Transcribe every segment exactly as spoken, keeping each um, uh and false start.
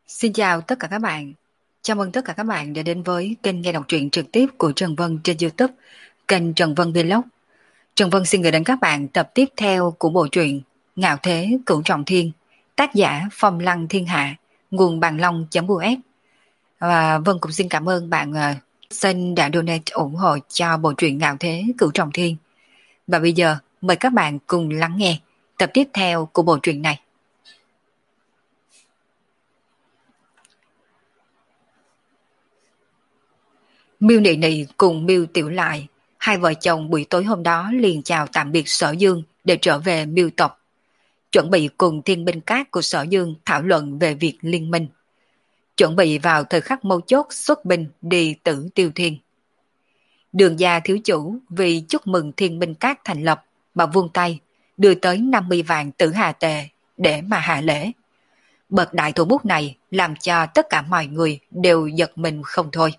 Xin chào tất cả các bạn. Chào mừng tất cả các bạn đã đến với kênh nghe đọc truyện trực tiếp của Trần Vân trên YouTube, kênh Trần Vân Vlog. Trần Vân xin gửi đến các bạn tập tiếp theo của bộ truyện Ngạo Thế Cửu Trọng Thiên, tác giả Phong Lăng Thiên Hạ, nguồn bằng long.us. Và Vân cũng xin cảm ơn bạn uh, Sinh đã donate ủng hộ cho bộ truyện Ngạo Thế Cửu Trọng Thiên. Và bây giờ mời các bạn cùng lắng nghe tập tiếp theo của bộ truyện này. Miêu Nị Nị cùng Miêu Tiểu Lại, hai vợ chồng buổi tối hôm đó liền chào tạm biệt Sở Dương để trở về Miêu tộc, chuẩn bị cùng thiên binh cát của Sở Dương thảo luận về việc liên minh, chuẩn bị vào thời khắc mấu chốt xuất binh đi Tử Tiêu Thiên. Đường gia thiếu chủ vì chúc mừng thiên binh cát thành lập mà vung tay đưa tới năm mươi vạn tử hà tệ để mà hạ lễ. Bậc đại thủ bút này làm cho tất cả mọi người đều giật mình không thôi.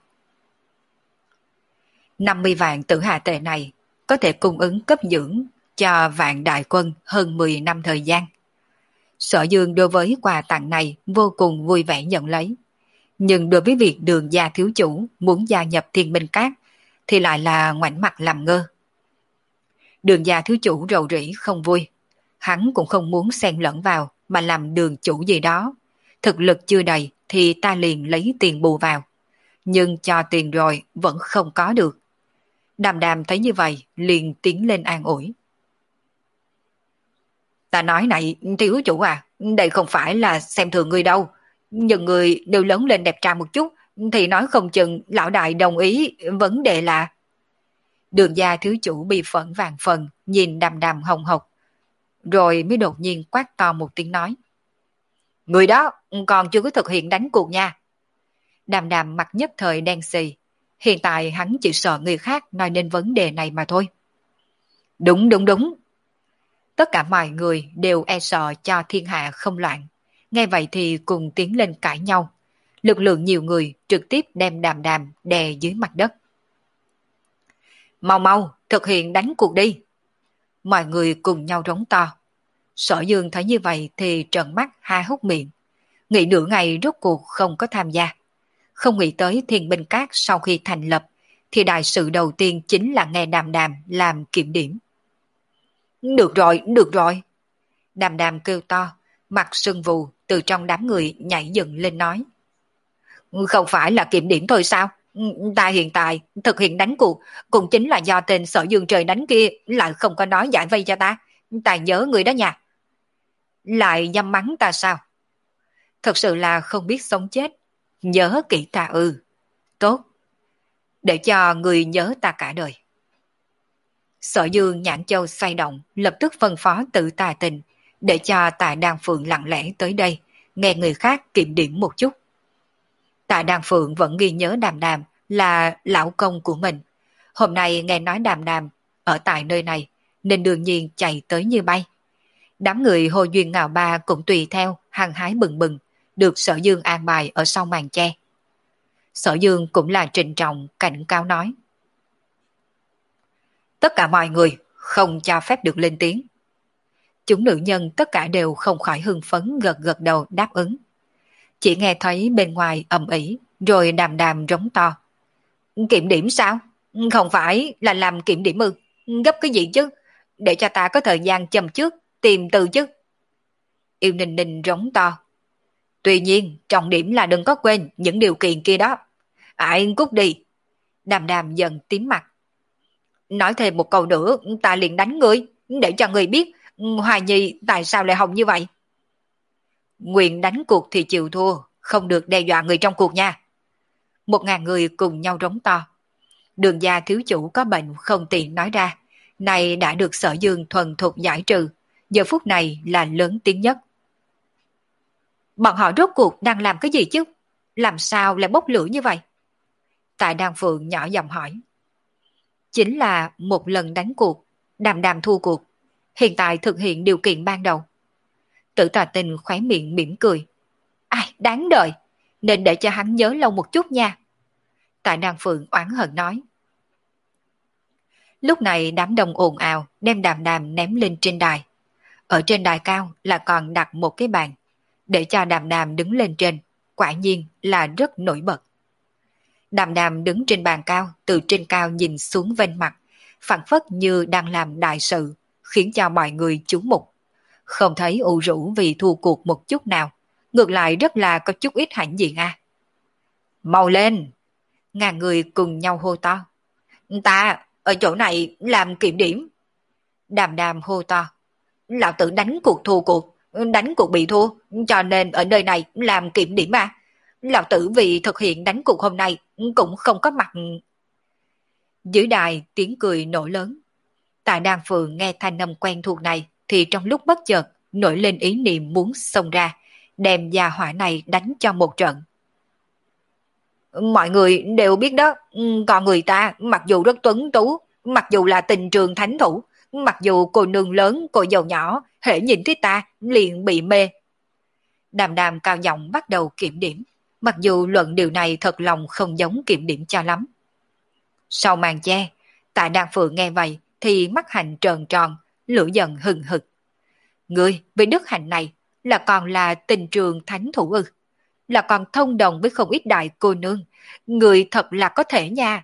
năm mươi vạn tử hà tệ này có thể cung ứng cấp dưỡng cho vạn đại quân hơn mười năm thời gian. Sở Dương đối với quà tặng này vô cùng vui vẻ nhận lấy. Nhưng đối với việc đường gia thiếu chủ muốn gia nhập thiên binh cát thì lại là ngoảnh mặt làm ngơ. Đường gia thiếu chủ rầu rĩ không vui. Hắn cũng không muốn xen lẫn vào mà làm đường chủ gì đó. Thực lực chưa đầy thì ta liền lấy tiền bù vào. Nhưng cho tiền rồi vẫn không có được. Đàm Đàm thấy như vậy liền tiến lên an ủi. Ta nói này thiếu chủ à, đây không phải là xem thường người đâu. Nhưng người đều lớn lên đẹp trai một chút thì nói không chừng lão đại đồng ý. Vấn đề là đường gia thiếu chủ bị phẫn vàng phần nhìn Đàm Đàm hồng hộc. Rồi mới đột nhiên quát to một tiếng nói. Người đó còn chưa có thực hiện đánh cuộc nha. Đàm Đàm mặt nhất thời đen xì. Hiện tại hắn chỉ sợ người khác nói nên vấn đề này mà thôi. Đúng đúng đúng. Tất cả mọi người đều e sợ cho thiên hạ không loạn. Nghe vậy thì cùng tiến lên cãi nhau. Lực lượng nhiều người trực tiếp đem Đàm Đàm đè dưới mặt đất. Mau mau, thực hiện đánh cuộc đi. Mọi người cùng nhau rống to. Sở Dương thấy như vậy thì trợn mắt ha hốc miệng. Nghĩ nửa ngày rốt cuộc không có tham gia. Không nghĩ tới thiên binh cát sau khi thành lập thì đại sự đầu tiên chính là nghe Đàm Đàm làm kiểm điểm. Được rồi, được rồi. Đàm Đàm kêu to, mặt sưng vù từ trong đám người nhảy dựng lên nói. Không phải là kiểm điểm thôi sao? Ta hiện tại thực hiện đánh cuộc cũng chính là do tên Sở Dương trời đánh kia lại không có nói giải vây cho ta. Ta nhớ người đó nha. Lại dăm mắng ta sao? Thật sự là không biết sống chết. Nhớ kỹ ta ư. Tốt. Để cho người nhớ ta cả đời. Sở Dương nhãn châu xoay động, lập tức phân phó tự Tà Tình, để cho Tạ Đan Phượng lặng lẽ tới đây, nghe người khác kiểm điểm một chút. Tạ Đan Phượng vẫn ghi nhớ Đàm Đàm là lão công của mình. Hôm nay nghe nói Đàm Đàm ở tại nơi này, nên đương nhiên chạy tới như bay. Đám người Hồ Duyên Ngạo Ba cũng tùy theo, hăng hái bừng bừng, được Sở Dương an bài ở sau màn che. Sở Dương cũng là trịnh trọng cảnh cáo nói. Tất cả mọi người không cho phép được lên tiếng. Chúng nữ nhân tất cả đều không khỏi hưng phấn gật gật đầu đáp ứng. Chỉ nghe thấy bên ngoài ầm ĩ, rồi Đàm Đàm rống to. Kiểm điểm sao? Không phải là làm kiểm điểm ư? Gấp cái gì chứ? Để cho ta có thời gian châm trước, tìm từ chứ. Yêu Ninh Ninh rống to. Tuy nhiên, trọng điểm là đừng có quên những điều kiện kia đó. Ai cút đi. Đàm Đàm dần tím mặt. Nói thêm một câu nữa, ta liền đánh ngươi, để cho ngươi biết Hoài Nhi tại sao lại hồng như vậy. Nguyện đánh cuộc thì chịu thua, không được đe dọa người trong cuộc nha. Một ngàn người cùng nhau rống to. Đường gia thiếu chủ có bệnh không tiện nói ra, này đã được Sở Dương thuần thục giải trừ, giờ phút này là lớn tiếng nhất. Bọn họ rốt cuộc đang làm cái gì chứ? Làm sao lại bốc lửa như vậy? Tại Đan Phượng nhỏ giọng hỏi. Chính là một lần đánh cuộc, Đàm Đàm thua cuộc, hiện tại thực hiện điều kiện ban đầu. Tử Tà Tình khóe miệng mỉm cười. Ai, đáng đời, nên để cho hắn nhớ lâu một chút nha. Tại Đan Phượng oán hận nói. Lúc này đám đông ồn ào đem Đàm Đàm ném lên trên đài. Ở trên đài cao là còn đặt một cái bàn, để cho Đàm Đàm đứng lên trên. quả nhiên là rất nổi bật. Đàm Đàm đứng trên bàn cao, từ trên cao nhìn xuống vênh mặt, phảng phất như đang làm đại sự, khiến cho mọi người chú mục. Không thấy ủ rũ vì thua cuộc một chút nào, ngược lại rất là có chút ít hãnh diện à. Mau lên! Ngàn người cùng nhau hô to. Ta ở chỗ này làm kiểm điểm. Đàm Đàm hô to. Lão tử đánh cuộc thua cuộc, đánh cuộc bị thua, cho nên ở nơi này làm kiểm điểm à. Lão tử vì thực hiện đánh cuộc hôm nay cũng không có mặt. Dưới đài tiếng cười nổi lớn. Tạ Đan Phượng nghe thanh âm quen thuộc này thì trong lúc bất chợt nổi lên ý niệm muốn xông ra, đem gia hỏa này đánh cho một trận. Mọi người đều biết đó, còn người ta mặc dù rất tuấn tú, mặc dù là tình trường thánh thủ, mặc dù cô nương lớn, cô giàu nhỏ, hễ nhìn thấy ta liền bị mê. Đàm Đàm cao giọng bắt đầu kiểm điểm, mặc dù luận điều này thật lòng không giống kiểm điểm cho lắm. Sau màn che, Tạ Đan Phượng nghe vậy thì mắt hạnh tròn tròn, lửa giận hừng hực. Ngươi với đức hạnh này là còn là tình trường thánh thủ ư? Là còn thông đồng với không ít đại cô nương, người thật là có thể nha.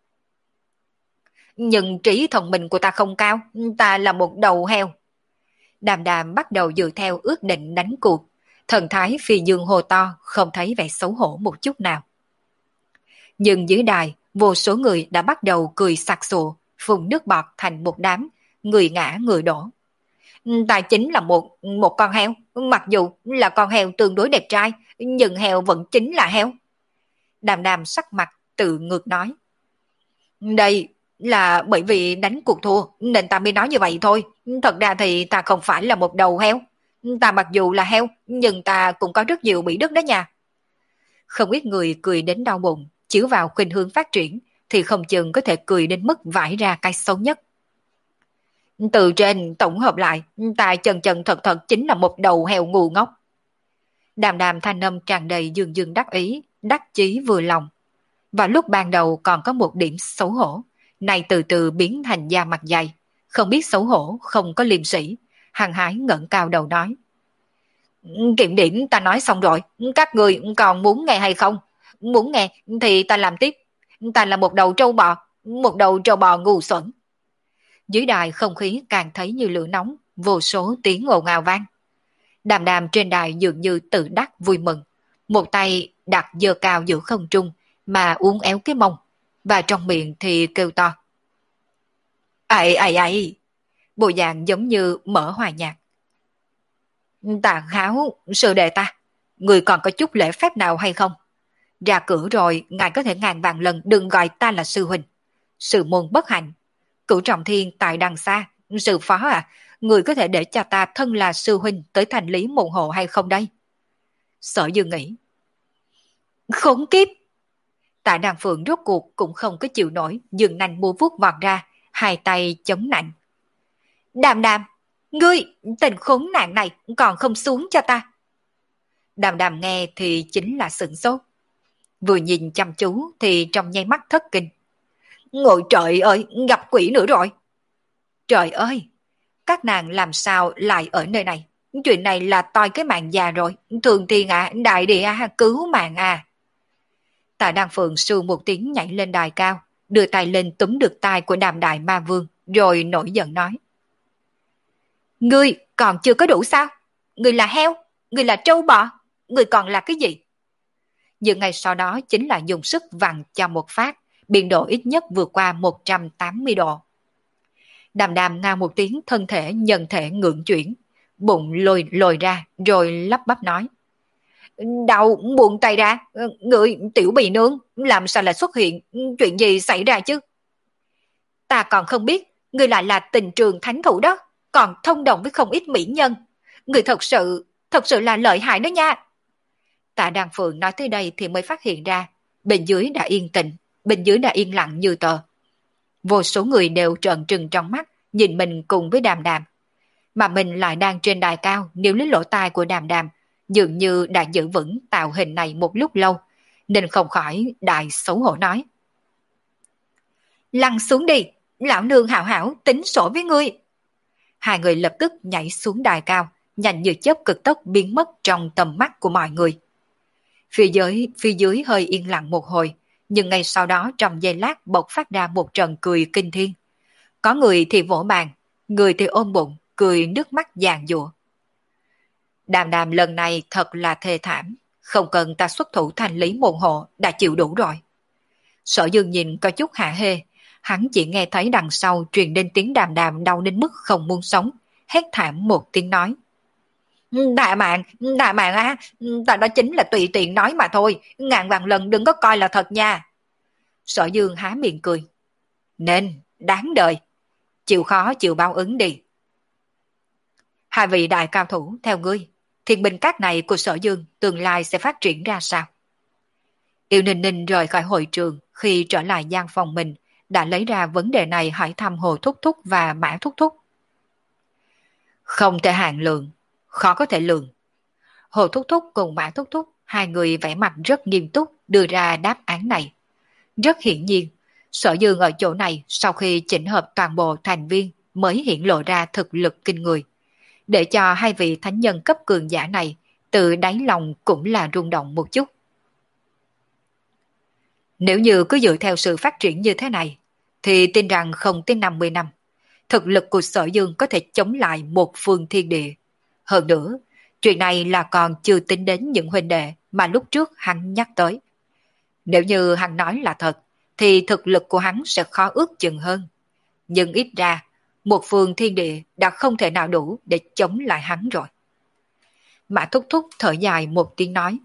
Nhưng trí thông minh của ta không cao, ta là một đầu heo. Đàm Đàm bắt đầu dựa theo ước định đánh cuộc, thần thái phi dương hồ to, không thấy vẻ xấu hổ một chút nào. Nhưng dưới đài, vô số người đã bắt đầu cười sặc sụa, phun nước bọt thành một đám, người ngã người đổ. Ta chính là một một con heo, mặc dù là con heo tương đối đẹp trai, nhưng heo vẫn chính là heo. Đàm Đàm sắc mặt tự ngược nói. Đây là bởi vì đánh cuộc thua nên ta mới nói như vậy thôi. Thật ra thì ta không phải là một đầu heo. Ta mặc dù là heo nhưng ta cũng có rất nhiều bị đức đó nha. Không ít người cười đến đau bụng, chiếu vào khuynh hướng phát triển thì không chừng có thể cười đến mức vãi ra cái xấu nhất. Từ trên tổng hợp lại, ta chân chân thật thật chính là một đầu heo ngu ngốc. Đàm Đàm thanh âm tràn đầy dương dương đắc ý, đắc chí vừa lòng. Và lúc ban đầu còn có một điểm xấu hổ, này từ từ biến thành da mặt dày, không biết xấu hổ, không có liêm sĩ, hăng hái ngẩng cao đầu nói. Kiểm điểm ta nói xong rồi, các người còn muốn nghe hay không? Muốn nghe thì ta làm tiếp, ta là một đầu trâu bò, một đầu trâu bò ngu xuẩn. Dưới đài không khí càng thấy như lửa nóng, vô số tiếng ồn ào vang. Đàm Đàm trên đài dường như tự đắc vui mừng, một tay đặt giơ cao giữa không trung mà uốn éo cái mông, và trong miệng thì kêu to. Ây ây ây, bộ dạng giống như mở hòa nhạc. Tạ Háo, sư đệ ta, người còn có chút lễ phép nào hay không? Ra cửa rồi, ngài có thể ngàn vạn lần đừng gọi ta là sư huynh. Sư môn bất hạnh. Cửu Trọng Thiên tại đằng xa, sư phó à, người có thể để cho ta thân là sư huynh tới thành lý môn hộ hay không đây? Sở Dương nghĩ. Khốn kiếp! Tạ Đàn Phượng rốt cuộc cũng không có chịu nổi, dừng nành mua vuốt vọt ra, hai tay chống nạnh. Đàm Đàm, ngươi, tình khốn nạn này còn không xuống cho ta. Đàm Đàm nghe thì chính là sửng sốt. Vừa nhìn chăm chú thì trong nháy mắt thất kinh. Ngồi trời ơi, gặp quỷ nữa rồi. Trời ơi, các nàng làm sao lại ở nơi này? Chuyện này là toi cái mạng già rồi. Thường thiên à, đại địa à, cứu mạng à. Tạ Đăng Phượng su một tiếng nhảy lên đài cao, đưa tay lên túm được tay của Đàm Đại Ma Vương, rồi nổi giận nói. Ngươi còn chưa có đủ sao? Ngươi là heo, ngươi là trâu bò, ngươi còn là cái gì? Nhưng ngày sau đó chính là dùng sức vặn cho một phát, biên độ ít nhất vượt qua một trăm tám mươi độ. Đàm Đàm ngao một tiếng, thân thể nhân thể ngưỡng chuyển, bụng lồi lồi ra rồi lắp bắp nói. Đau, buông tay ra, người tiểu bì nương, làm sao lại xuất hiện, chuyện gì xảy ra chứ? Ta còn không biết, người lại là tình trường thánh thủ đó, còn thông đồng với không ít mỹ nhân. Người thật sự, thật sự là lợi hại đó nha. Tạ Đàn Phượng nói tới đây thì mới phát hiện ra, bên dưới đã yên tĩnh, bên dưới đã yên lặng như tờ. Vô số người đều trợn trừng trong mắt, nhìn mình cùng với Đàm Đàm. Mà mình lại đang trên đài cao, níu lấy lỗ tai của Đàm Đàm, dường như đã giữ vững tạo hình này một lúc lâu, nên không khỏi đại xấu hổ nói. Lăn xuống đi, lão nương hảo hảo tính sổ với ngươi. Hai người lập tức nhảy xuống đài cao, nhanh như chớp cực tốc biến mất trong tầm mắt của mọi người. Phía dưới, phía dưới hơi yên lặng một hồi, nhưng ngay sau đó trong giây lát bộc phát ra một trận cười kinh thiên. Có người thì vỗ bàn, người thì ôm bụng, cười nước mắt giàn giụa. Đàm đàm lần này thật là thê thảm, không cần ta xuất thủ thành lý môn hộ đã chịu đủ rồi. Sở Dương nhìn có chút hả hê, hắn chỉ nghe thấy đằng sau truyền đến tiếng đàm đàm đau đến mức không muốn sống, hét thảm một tiếng nói. Đại mạng, đại mạng á, ta đó chính là tùy tiện nói mà thôi, ngàn vạn lần đừng có coi là thật nha. Sở Dương há miệng cười. Nên, đáng đời, chịu khó chịu báo ứng đi. Hai vị đại cao thủ theo ngươi, thiên binh các này của Sở Dương tương lai sẽ phát triển ra sao? Yêu Ninh Ninh rời khỏi hội trường, khi trở lại gian phòng mình, đã lấy ra vấn đề này hỏi thăm Hồ Thúc Thúc và Mã Thúc Thúc. Không thể hạn lượng, khó có thể lường. Hồ Thúc Thúc cùng Mã Thúc Thúc, hai người vẻ mặt rất nghiêm túc đưa ra đáp án này. Rất hiển nhiên, Sở Dương ở chỗ này sau khi chỉnh hợp toàn bộ thành viên mới hiện lộ ra thực lực kinh người. Để cho hai vị thánh nhân cấp cường giả này từ đáy lòng cũng là rung động một chút. Nếu như cứ dựa theo sự phát triển như thế này, thì tin rằng không tới năm mươi năm, thực lực của Sở Dương có thể chống lại một phương thiên địa. Hơn nữa, chuyện này là còn chưa tính đến những huynh đệ mà lúc trước hắn nhắc tới. Nếu như hắn nói là thật, thì thực lực của hắn sẽ khó ước chừng hơn. Nhưng ít ra, một phương thiên địa đã không thể nào đủ để chống lại hắn rồi. Mã Thúc Thúc thở dài một tiếng nói.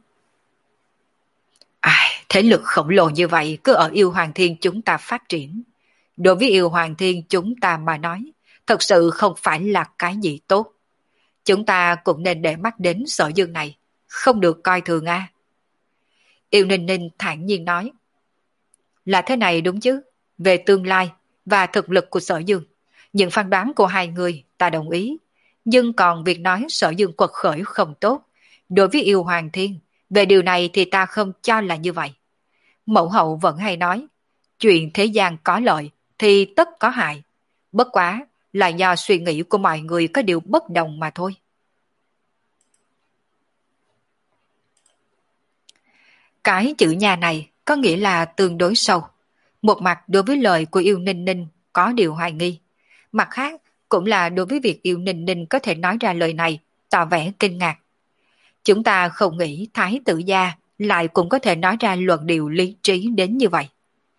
Ai, thế lực khổng lồ như vậy cứ ở yêu hoàng thiên chúng ta phát triển. Đối với yêu hoàng thiên chúng ta mà nói, thật sự không phải là cái gì tốt. Chúng ta cũng nên để mắt đến Sở Dương này, không được coi thường a. Yêu Ninh Ninh thản nhiên nói. Là thế này đúng chứ, về tương lai và thực lực của Sở Dương, những phán đoán của hai người ta đồng ý. Nhưng còn việc nói Sở Dương quật khởi không tốt, đối với yêu hoàng thiên, về điều này thì ta không cho là như vậy. Mẫu hậu vẫn hay nói, chuyện thế gian có lợi thì tất có hại. Bất quá là do suy nghĩ của mọi người có điều bất đồng mà thôi. Cái chữ nhà này có nghĩa là tương đối sâu. Một mặt đối với lời của yêu Ninh Ninh có điều hoài nghi. Mặt khác cũng là đối với việc yêu Ninh Ninh có thể nói ra lời này, tỏ vẻ kinh ngạc. Chúng ta không nghĩ Thái tử gia lại cũng có thể nói ra luận điều lý trí đến như vậy.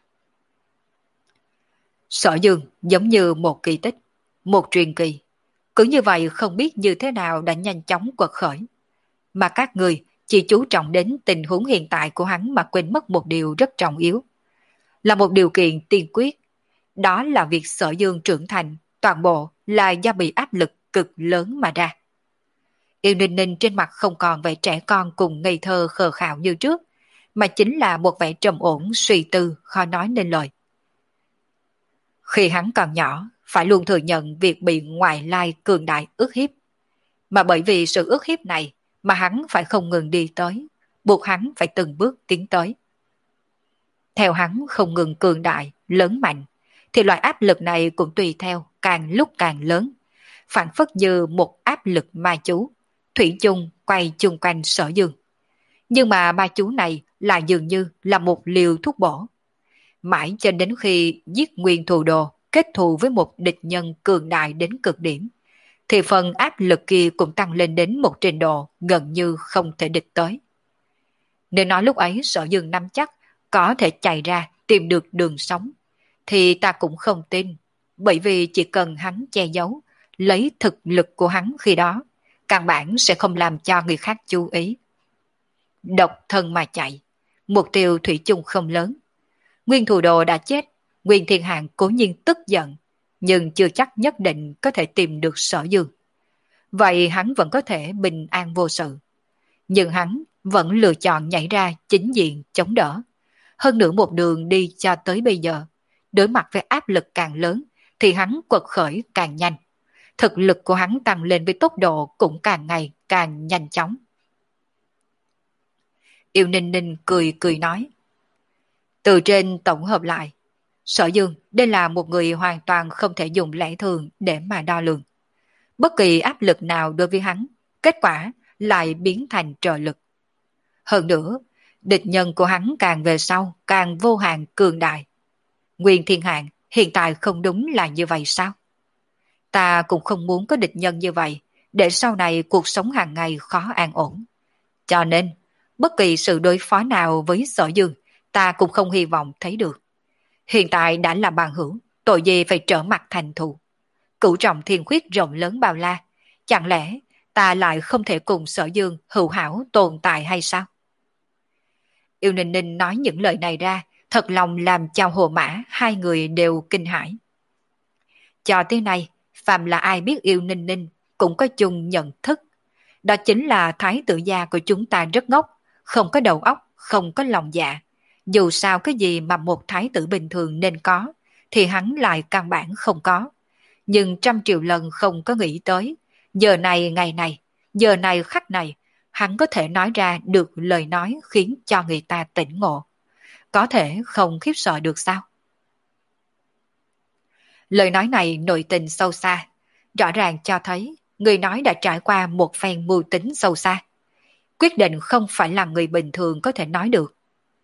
Sở Dương giống như một kỳ tích, một truyền kỳ. Cứ như vậy không biết như thế nào đã nhanh chóng quật khởi. Mà các người chỉ chú trọng đến tình huống hiện tại của hắn mà quên mất một điều rất trọng yếu. Là một điều kiện tiên quyết. Đó là việc Sở Dương trưởng thành, toàn bộ là do bị áp lực cực lớn mà ra. Yêu Ninh Ninh trên mặt không còn vẻ trẻ con cùng ngây thơ khờ khạo như trước, mà chính là một vẻ trầm ổn suy tư khó nói nên lời. Khi hắn còn nhỏ, phải luôn thừa nhận việc bị ngoại lai cường đại ức hiếp. Mà bởi vì sự ức hiếp này mà hắn phải không ngừng đi tới, buộc hắn phải từng bước tiến tới. Theo hắn không ngừng cường đại, lớn mạnh, thì loại áp lực này cũng tùy theo càng lúc càng lớn, phản phất như một áp lực ma chú, thủy chung quay chung quanh Sở Dương. Nhưng mà ma chú này là dường như là một liều thuốc bổ. Mãi cho đến khi giết nguyên thù đồ, kết thù với một địch nhân cường đại đến cực điểm, thì phần áp lực kia cũng tăng lên đến một trình độ gần như không thể địch tới. Nếu nói lúc ấy Sở Dương nắm chắc có thể chạy ra tìm được đường sống, thì ta cũng không tin, bởi vì chỉ cần hắn che giấu, lấy thực lực của hắn khi đó, căn bản sẽ không làm cho người khác chú ý. Độc thân mà chạy, mục tiêu thủy chung không lớn. Nguyên thủ đồ đã chết, Nguyên Thiên Hạng cố nhiên tức giận, nhưng chưa chắc nhất định có thể tìm được Sở Dương. Vậy hắn vẫn có thể bình an vô sự. Nhưng hắn vẫn lựa chọn nhảy ra chính diện chống đỡ. Hơn nữa một đường đi cho tới bây giờ, đối mặt với áp lực càng lớn thì hắn quật khởi càng nhanh. Thực lực của hắn tăng lên với tốc độ cũng càng ngày càng nhanh chóng. Yêu Ninh Ninh cười cười nói. Từ trên tổng hợp lại, Sở Dương đây là một người hoàn toàn không thể dùng lẽ thường để mà đo lường. Bất kỳ áp lực nào đối với hắn, kết quả lại biến thành trợ lực. Hơn nữa, Địch nhân của hắn càng về sau càng vô hạn cường đại. Nguyên Thiên Hạng hiện tại không đúng là như vậy sao? Ta cũng không muốn có địch nhân như vậy, để sau này cuộc sống hàng ngày khó an ổn. Cho nên, bất kỳ sự đối phó nào với Sở Dương, ta cũng không hy vọng thấy được. Hiện tại đã là bằng hữu, tội gì phải trở mặt thành thù. Cửu trọng thiên khuyết rộng lớn bao la, chẳng lẽ ta lại không thể cùng Sở Dương hữu hảo tồn tại hay sao? Yêu Ninh Ninh nói những lời này ra, thật lòng làm cho Hồ Mã hai người đều kinh hãi. Cho tới nay, phàm là ai biết Yêu Ninh Ninh cũng có chung nhận thức. Đó chính là thái tử gia của chúng ta rất ngốc, không có đầu óc, không có lòng dạ. Dù sao cái gì mà một thái tử bình thường nên có, thì hắn lại căn bản không có. Nhưng trăm triệu lần không có nghĩ tới, giờ này ngày này, giờ này khắc này, hắn có thể nói ra được lời nói khiến cho người ta tỉnh ngộ. Có thể không khiếp sợ được sao? Lời nói này nội tình sâu xa, rõ ràng cho thấy người nói đã trải qua một phen mưu tính sâu xa. Quyết định không phải là người bình thường có thể nói được.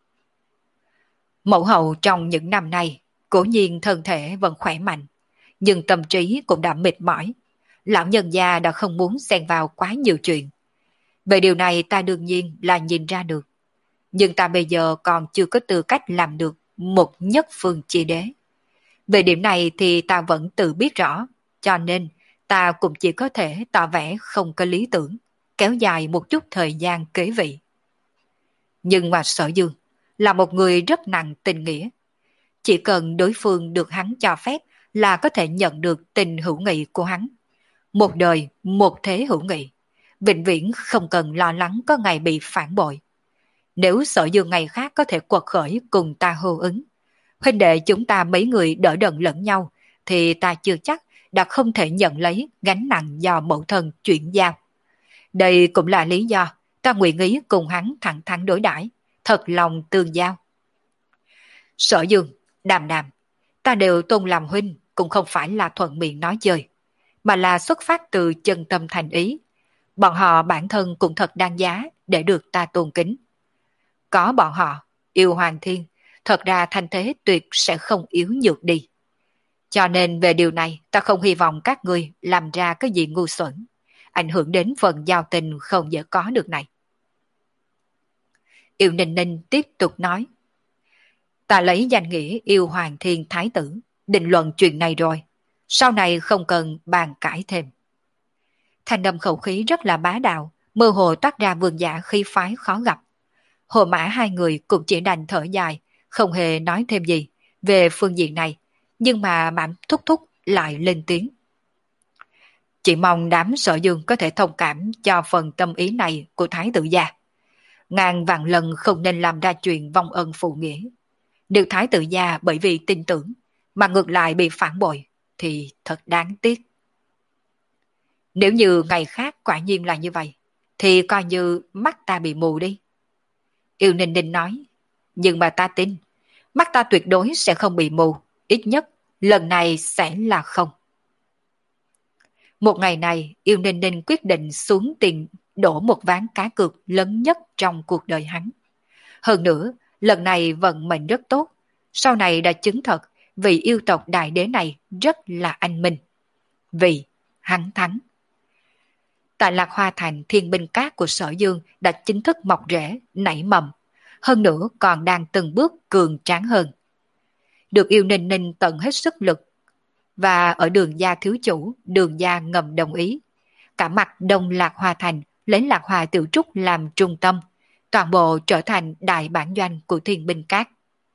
Mẫu hậu trong những năm này, cố nhiên thân thể vẫn khỏe mạnh, nhưng tâm trí cũng đã mệt mỏi. Lão nhân gia đã không muốn xen vào quá nhiều chuyện. Về điều này ta đương nhiên là nhìn ra được. Nhưng ta bây giờ còn chưa có tư cách làm được một nhất phương chi đế. Về điểm này thì ta vẫn tự biết rõ, cho nên ta cũng chỉ có thể tỏ vẻ không có lý tưởng, kéo dài một chút thời gian kế vị. Nhưng mà Sở Dương là một người rất nặng tình nghĩa. Chỉ cần đối phương được hắn cho phép là có thể nhận được tình hữu nghị của hắn. Một đời, một thế hữu nghị, vĩnh viễn không cần lo lắng có ngày bị phản bội. Nếu Sở Dương ngày khác có thể quật khởi cùng ta hô ứng, huynh đệ chúng ta mấy người đỡ đần lẫn nhau, thì ta chưa chắc đã không thể nhận lấy gánh nặng do mẫu thân chuyển giao. Đây cũng là lý do ta nguyện ý cùng hắn thẳng thắn đối đãi, thật lòng tương giao. Sở Dương, Đàm Đàm, ta đều tôn làm huynh, cũng không phải là thuận miệng nói chơi, mà là xuất phát từ chân tâm thành ý. Bọn họ bản thân cũng thật đáng giá để được ta tôn kính. Có bọn họ, yêu Hoàng Thiên, thật ra thanh thế tuyệt sẽ không yếu nhược đi. Cho nên về điều này ta không hy vọng các ngươi làm ra cái gì ngu xuẩn, ảnh hưởng đến phần giao tình không dễ có được này. Yêu Ninh Ninh tiếp tục nói. Ta lấy danh nghĩa yêu Hoàng Thiên Thái tử, định luận chuyện này rồi. Sau này không cần bàn cãi thêm. Thanh âm khẩu khí rất là bá đạo, mơ hồ toát ra vương giả khí phái khó gặp. Hồ Mã hai người cũng chỉ đành thở dài, không hề nói thêm gì về phương diện này, nhưng mà Mãn Thúc Thúc lại lên tiếng. Chỉ mong đám Sở Dương có thể thông cảm cho phần tâm ý này của Thái tử gia. Ngàn vạn lần không nên làm ra chuyện vong ân phụ nghĩa. Nếu Thái tử gia bởi vì tin tưởng mà ngược lại bị phản bội thì thật đáng tiếc. Nếu như ngày khác quả nhiên là như vậy, thì coi như mắt ta bị mù đi. Yêu Ninh Ninh nói, nhưng mà ta tin, mắt ta tuyệt đối sẽ không bị mù, ít nhất lần này sẽ là không. Một ngày này, Yêu Ninh Ninh quyết định xuống tiền đổ một ván cá cược lớn nhất trong cuộc đời hắn. Hơn nữa, lần này vận mệnh rất tốt, sau này đã chứng thật vị yêu tộc đại đế này rất là anh minh. Vì hắn thắng. Tại Lạc Hoa Thành, thiên binh cát của Sở Dương đã chính thức mọc rễ, nảy mầm, hơn nữa còn đang từng bước cường tráng hơn. Được Yêu Ninh Ninh tận hết sức lực, và ở Đường gia thiếu chủ, Đường gia ngầm đồng ý. Cả mặt đông Lạc Hoa Thành lấy Lạc Hoa Tiểu Trúc làm trung tâm, toàn bộ trở thành đại bản doanh của thiên binh cát.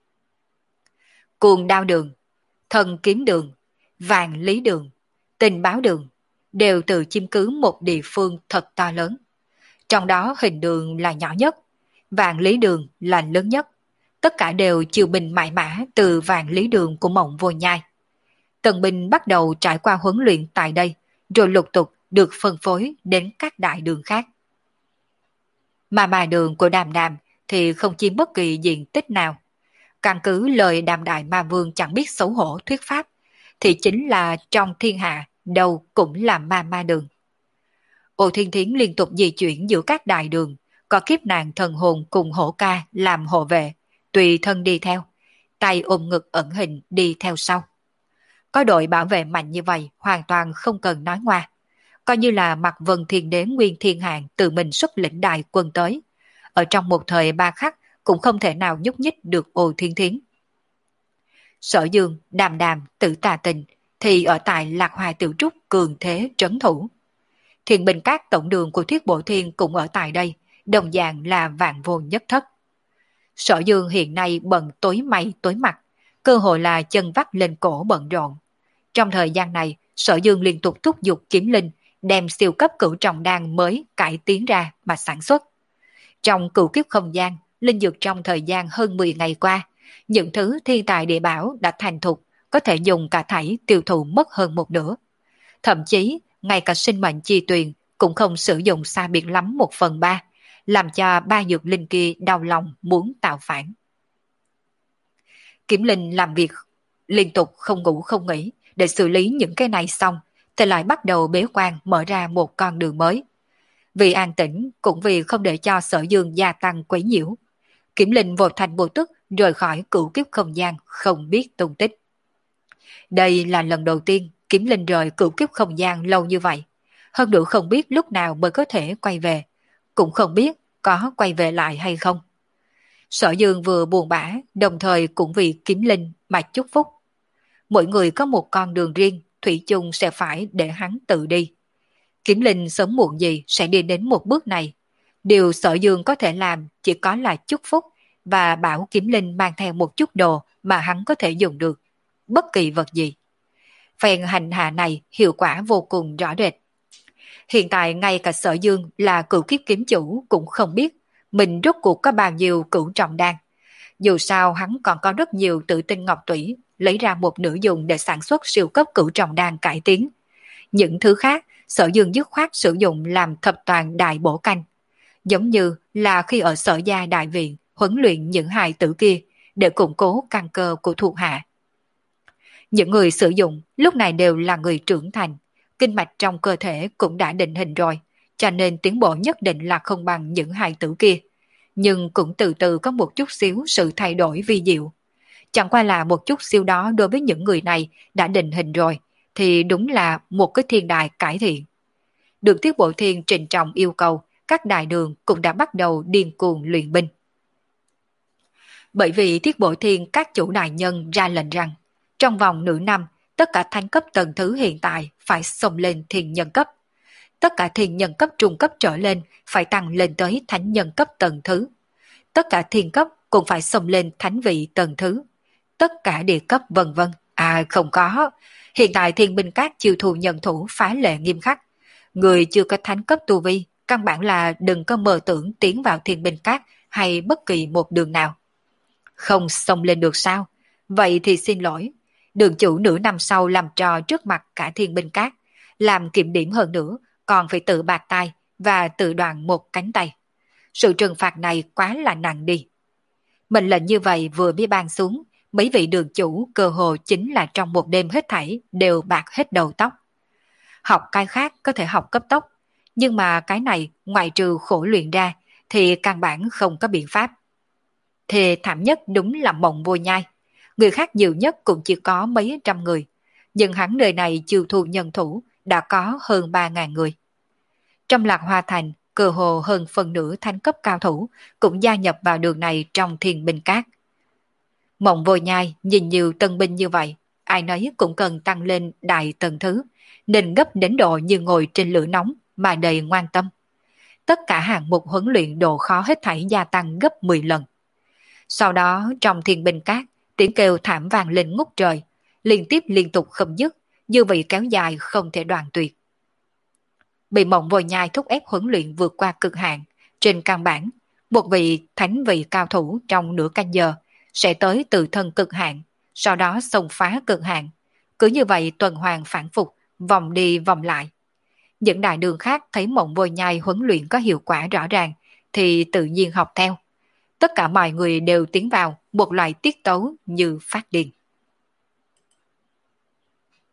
Cuồng đao đường, thần kiếm đường, vàng lý đường, tình báo đường đều tự chiếm cứ một địa phương thật to lớn. Trong đó hình đường là nhỏ nhất, vàng lý đường là lớn nhất. Tất cả đều chiêu binh mãi mã từ vàng lý đường của Mộng Vô Nhai. Tần binh bắt đầu trải qua huấn luyện tại đây, rồi lục tục được phân phối đến các đại đường khác. Mà mà đường của Đàm Đàm thì không chiếm bất kỳ diện tích nào. Căn cứ lời Đàm Đại Ma Vương chẳng biết xấu hổ thuyết pháp, thì chính là trong thiên hạ đâu cũng là ma ma đường. Ô Thiên Thiến liên tục di chuyển giữa các đại đường, có kiếp nạn thần hồn cùng hổ ca làm hộ vệ, tùy thân đi theo, tay ôm ngực ẩn hình đi theo sau. Có đội bảo vệ mạnh như vậy hoàn toàn không cần nói ngoa. Coi như là Mạc Vân Thiên Đế Nguyên Thiên Hạng tự mình xuất lĩnh đại quân tới. Ở trong một thời ba khắc cũng không thể nào nhúc nhích được Ô Thiên Thiến. Sở Dương, Đàm Đàm, Tử Tà Tình thì ở tại Lạc Hoài Tiểu Trúc cường thế trấn thủ. Thiền Bình Các tổng đường của Thiết Bộ Thiên cũng ở tại đây, đồng dạng là vạn vô nhất thất. Sở Dương hiện nay bận tối mày tối mặt, cơ hội là chân vắt lên cổ bận rộn. Trong thời gian này, Sở Dương liên tục thúc giục kiếm linh, đem siêu cấp cửu trọng đan mới cải tiến ra mà sản xuất. Trong cửu kiếp không gian, linh dược trong thời gian hơn mười ngày qua, những thứ thiên tài địa bảo đã thành thục, có thể dùng cả thảy tiêu thụ mất hơn một nửa. Thậm chí, ngay cả sinh mệnh chi tuyền cũng không sử dụng xa biệt lắm một phần ba, làm cho ba dược linh kia đau lòng muốn tạo phản. Kiếm linh làm việc liên tục không ngủ không nghỉ để xử lý những cái này xong, thì lại bắt đầu bế quan mở ra một con đường mới. Vì an tĩnh cũng vì không để cho Sở Dương gia tăng quấy nhiễu, Kiếm linh vội thành bộ tức rời khỏi cửu kiếp không gian không biết tung tích. Đây là lần đầu tiên Kiếm linh rời cửu kiếp không gian lâu như vậy, hơn nữa không biết lúc nào mới có thể quay về, cũng không biết có quay về lại hay không. Sở Dương vừa buồn bã, đồng thời cũng vì Kiếm linh mà chúc phúc. Mỗi người có một con đường riêng, thủy chung sẽ phải để hắn tự đi. Kiếm linh sớm muộn gì sẽ đi đến một bước này. Điều Sở Dương có thể làm chỉ có là chúc phúc và bảo Kiếm linh mang theo một chút đồ mà hắn có thể dùng được, bất kỳ vật gì. Phen hành hạ này hiệu quả vô cùng rõ rệt. Hiện tại ngay cả Sở Dương là cửu kiếp kiếm chủ cũng không biết mình rốt cuộc có bao nhiêu cửu trọng đan. Dù sao hắn còn có rất nhiều tự tinh ngọc tủy, lấy ra một nửa dùng để sản xuất siêu cấp cửu trọng đan cải tiến. Những thứ khác, Sở Dương dứt khoát sử dụng làm thập toàn đại bổ canh. Giống như là khi ở Sở Gia Đại Viện huấn luyện những hài tử kia để củng cố căn cơ của thuộc hạ. Những người sử dụng lúc này đều là người trưởng thành, kinh mạch trong cơ thể cũng đã định hình rồi, cho nên tiến bộ nhất định là không bằng những hài tử kia. Nhưng cũng từ từ có một chút xíu sự thay đổi vi diệu. Chẳng qua là một chút xíu đó đối với những người này đã định hình rồi, thì đúng là một cái thiên đại cải thiện. Được Tiết Bộ Thiên trình trọng yêu cầu, các đại đường cũng đã bắt đầu điên cuồng luyện binh. Bởi vì Tiết Bộ Thiên các chủ đại nhân ra lệnh rằng, trong vòng nửa năm, tất cả thánh cấp tầng thứ hiện tại phải xông lên thiên nhân cấp. Tất cả thiên nhân cấp trung cấp trở lên phải tăng lên tới thánh nhân cấp tầng thứ. Tất cả thiên cấp cũng phải xông lên thánh vị tầng thứ. Tất cả địa cấp vân vân. À không có. Hiện tại thiên binh các chiêu thù nhân thủ phá lệ nghiêm khắc. Người chưa có thánh cấp tu vi, căn bản là đừng có mơ tưởng tiến vào thiên binh các hay bất kỳ một đường nào. Không xông lên được sao? Vậy thì xin lỗi. Đường chủ nửa năm sau làm trò trước mặt cả thiên binh các, làm kiểm điểm hơn nữa, còn phải tự bạc tay và tự đoạn một cánh tay. Sự trừng phạt này quá là nặng đi. Mệnh lệnh như vậy vừa mới ban xuống, mấy vị đường chủ cơ hồ chính là trong một đêm hết thảy đều bạc hết đầu tóc. Học cái khác có thể học cấp tốc, nhưng mà cái này ngoại trừ khổ luyện ra thì căn bản không có biện pháp. Thề thảm nhất đúng là Mộng Vô Nhai. Người khác nhiều nhất cũng chỉ có mấy trăm người, nhưng hắn nơi này chiêu thu nhân thủ đã có hơn ba ngàn người. Trong Lạc Hoa Thành, cơ hồ hơn phần nửa thánh cấp cao thủ cũng gia nhập vào đường này trong thiên binh các. Mộng Vô Nhai nhìn nhiều tân binh như vậy, ai nấy cũng cần tăng lên đại tầng thứ, nên gấp đến độ như ngồi trên lửa nóng mà đầy ngoan tâm. Tất cả hạng mục huấn luyện độ khó hết thảy gia tăng gấp mười lần. Sau đó trong thiên binh các, tiếng kêu thảm vang lên ngút trời, liên tiếp liên tục không dứt, như vậy kéo dài không thể đoạn tuyệt. Bị Mộng Vô Nhai thúc ép huấn luyện vượt qua cực hạn, trên căn bản, một vị thánh vị cao thủ trong nửa canh giờ sẽ tới từ thân cực hạn, sau đó xông phá cực hạn. Cứ như vậy tuần hoàn phản phục, vòng đi vòng lại. Những đại đường khác thấy Mộng Vô Nhai huấn luyện có hiệu quả rõ ràng, thì tự nhiên học theo. Tất cả mọi người đều tiến vào một loại tiết tấu như phát điên.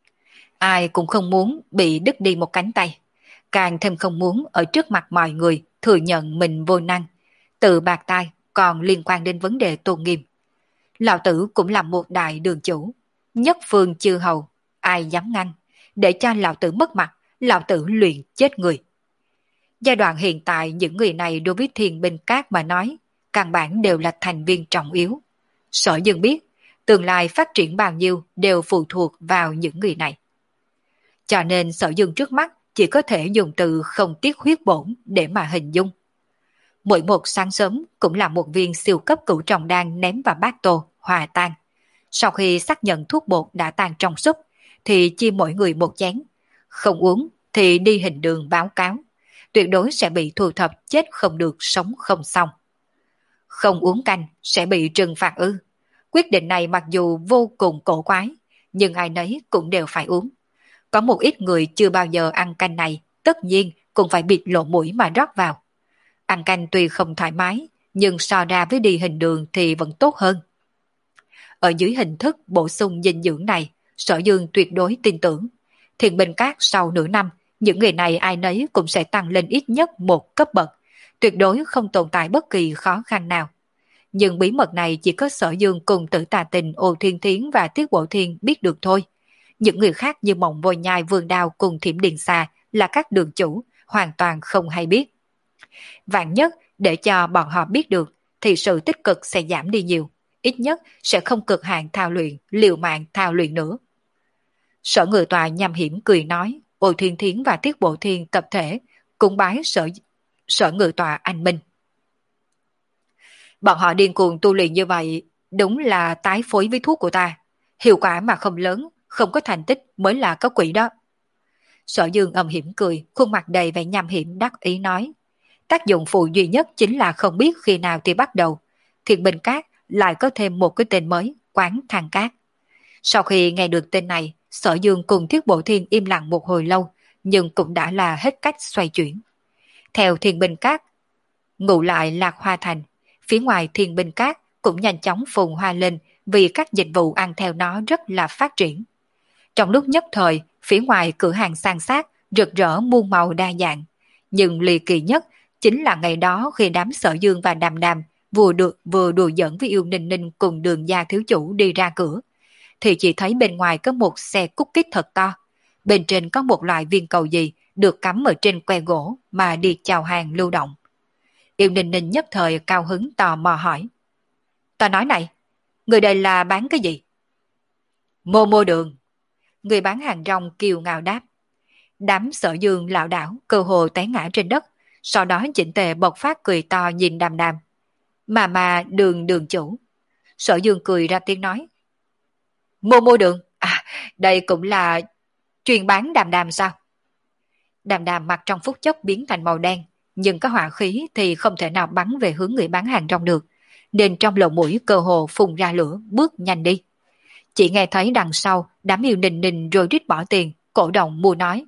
Ai cũng không muốn bị đứt đi một cánh tay, càng thêm không muốn ở trước mặt mọi người thừa nhận mình vô năng, tự bạc tai còn liên quan đến vấn đề tôn nghiêm. Lão tử cũng là một đại đường chủ, nhất phương chư hầu, ai dám ngăn, để cho lão tử mất mặt, lão tử luyện chết người. Giai đoạn hiện tại những người này đối với Thiên Binh Các mà nói, căn bản đều là thành viên trọng yếu. Sở Dương biết, tương lai phát triển bao nhiêu đều phụ thuộc vào những người này. Cho nên Sở Dương trước mắt chỉ có thể dùng từ không tiếc huyết bổn để mà hình dung. Mỗi một sáng sớm cũng là một viên siêu cấp cửu trọng đan ném vào bát tô, hòa tan. Sau khi xác nhận thuốc bột đã tan trong súp, thì chia mỗi người một chén. Không uống thì đi hình đường báo cáo. Tuyệt đối sẽ bị thu thập chết không được sống không xong. Không uống canh sẽ bị trừng phạt ư. Quyết định này mặc dù vô cùng cổ quái, nhưng ai nấy cũng đều phải uống. Có một ít người chưa bao giờ ăn canh này, tất nhiên cũng phải bịt lỗ mũi mà rót vào. Ăn canh tuy không thoải mái, nhưng so ra với đi hình đường thì vẫn tốt hơn. Ở dưới hình thức bổ sung dinh dưỡng này, Sở Dương tuyệt đối tin tưởng. Thiên Binh Các sau nửa năm, những người này ai nấy cũng sẽ tăng lên ít nhất một cấp bậc, tuyệt đối không tồn tại bất kỳ khó khăn nào. Nhưng bí mật này chỉ có Sở Dương cùng Tử Tà Tình, Ô Thiên Thiến và Tiết Bộ Thiên biết được thôi. Những người khác như Mộng Vôi Nhai, Vương Đao cùng Thiểm Điện Xà là các đường chủ, hoàn toàn không hay biết. Vạn nhất để cho bọn họ biết được thì sự tích cực sẽ giảm đi nhiều, ít nhất sẽ không cực hạn thao luyện, liều mạng thao luyện nữa. Sở Ngự Tòa nham hiểm cười nói, Ô Thiên Thiến và Tiết Bộ Thiên tập thể cung bái sở, sở Ngự Tòa anh minh. Bọn họ điên cuồng tu luyện như vậy, đúng là tái phối với thuốc của ta. Hiệu quả mà không lớn, không có thành tích mới là có quỷ đó. Sở Dương âm hiểm cười, khuôn mặt đầy vẻ nham hiểm đắc ý nói. Tác dụng phụ duy nhất chính là không biết khi nào thì bắt đầu. Thiên Binh Các lại có thêm một cái tên mới, Quán Thang Cát. Sau khi nghe được tên này, Sở Dương cùng Thiết Bộ Thiên im lặng một hồi lâu, nhưng cũng đã là hết cách xoay chuyển. Theo Thiên Binh Các, ngụ lại Lạc Hoa Thành, phía ngoài Thiên Binh Các cũng nhanh chóng phồn hoa lên vì các dịch vụ ăn theo nó rất là phát triển. Trong lúc nhất thời, phía ngoài cửa hàng san sát, rực rỡ muôn màu đa dạng. Nhưng ly kỳ nhất chính là ngày đó khi đám Sở Dương và Đàm Đàm vừa được vừa đùa giỡn với Yêu Ninh Ninh cùng Đường gia thiếu chủ đi ra cửa, thì chỉ thấy bên ngoài có một xe cút kít thật to. Bên trên có một loại viên cầu gì được cắm ở trên que gỗ mà đi chào hàng lưu động. Yêu Ninh Ninh nhất thời cao hứng tò mò hỏi. Ta nói này, người đây là bán cái gì? Mô mô đường. Người bán hàng rong kiêu ngạo đáp. Đám Sở Dương lảo đảo cơ hồ té ngã trên đất, sau đó chỉnh tề bộc phát cười to nhìn Đàm Đàm. Mà mà đường đường chủ. Sở Dương cười ra tiếng nói. Mô mô đường, à đây cũng là chuyên bán Đàm Đàm sao? Đàm Đàm mặt trong phút chốc biến thành màu đen, nhưng có hỏa khí thì không thể nào bắn về hướng người bán hàng rong được, nên trong lỗ mũi cơ hồ phun ra lửa, bước nhanh đi. Chỉ nghe thấy đằng sau đám Yêu Ninh Ninh rồi rít bỏ tiền, cổ động mua nói.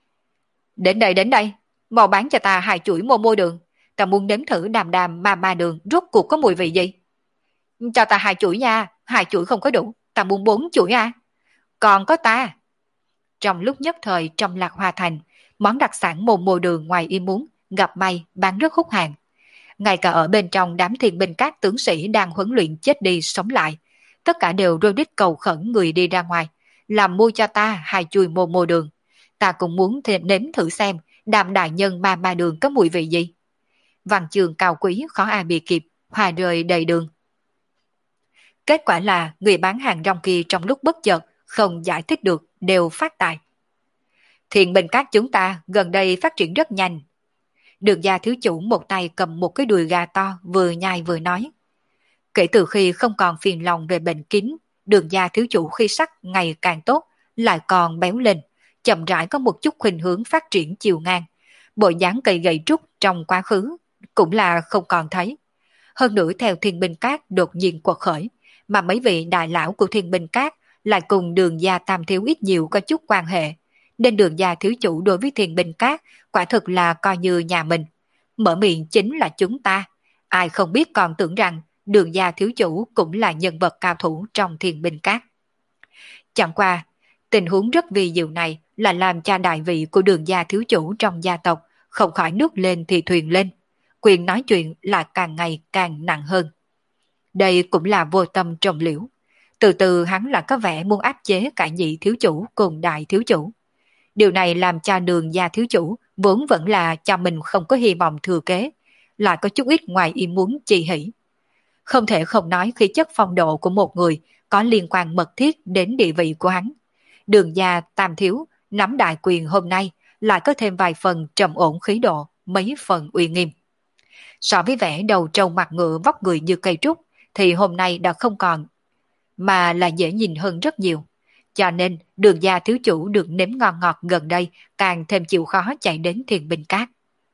Đến đây đến đây, mau bán cho ta hai chuỗi mô mô đường, ta muốn nếm thử Đàm Đàm ma ma đường rốt cuộc có mùi vị gì. Cho ta hai chuỗi nha, hai chuỗi không có đủ, ta muốn bốn chuỗi à. Còn có ta. Trong lúc nhất thời trong Lạc Hoa Thành, món đặc sản mô mô đường ngoài ý muốn, gặp may bán rất hút hàng. Ngay cả ở bên trong đám Thiên Binh Các tướng sĩ đang huấn luyện chết đi sống lại, tất cả đều rôi đít cầu khẩn người đi ra ngoài, làm mua cho ta hai chuỗi mô mô đường. Ta cũng muốn thêm nếm thử xem Đàm đại nhân ma ma đường có mùi vị gì. Văn chương cao quý khó ai bị kịp, hòa rơi đầy đường. Kết quả là người bán hàng rong kia trong lúc bất chợt không giải thích được đều phát tài. Thiên Binh Các chúng ta gần đây phát triển rất nhanh. Đường gia thiếu chủ một tay cầm một cái đùi gà to vừa nhai vừa nói. Kể từ khi không còn phiền lòng về bệnh kín, Đường gia thiếu chủ khi sắc ngày càng tốt, lại còn béo lên, chậm rãi có một chút khuynh hướng phát triển chiều ngang. Bộ dáng cây gậy trúc trong quá khứ cũng là không còn thấy. Hơn nữa theo Thiên Binh Các đột nhiên quật khởi, mà mấy vị đại lão của Thiên Binh Các lại cùng Đường gia tam thiếu ít nhiều có chút quan hệ, nên Đường gia thiếu chủ đối với Thiên Binh Các quả thực là coi như nhà mình. Mở miệng chính là chúng ta, ai không biết còn tưởng rằng Đường gia thiếu chủ cũng là nhân vật cao thủ trong Thiên Binh Các. Chẳng qua, tình huống rất vi diệu này là làm cho đại vị của Đường gia thiếu chủ trong gia tộc không khỏi nước lên thì thuyền lên. quyền nói chuyện là càng ngày càng nặng hơn. Đây cũng là vô tâm trồng liễu. Từ từ hắn là có vẻ muốn áp chế cả nhị thiếu chủ cùng đại thiếu chủ. Điều này làm cho Đường gia thiếu chủ vốn vẫn là cho mình không có hy vọng thừa kế, lại có chút ít ngoài ý muốn chi hỉ. Không thể không nói khí chất phong độ của một người có liên quan mật thiết đến địa vị của hắn. Đường gia tam thiếu nắm đại quyền hôm nay lại có thêm vài phần trầm ổn khí độ, mấy phần uy nghiêm. So với vẻ đầu trâu mặt ngựa vóc người như cây trúc thì hôm nay đã không còn, mà là dễ nhìn hơn rất nhiều. Cho nên Đường gia thiếu chủ được nếm ngon ngọt gần đây càng thêm chịu khó chạy đến Thiên Binh Cát.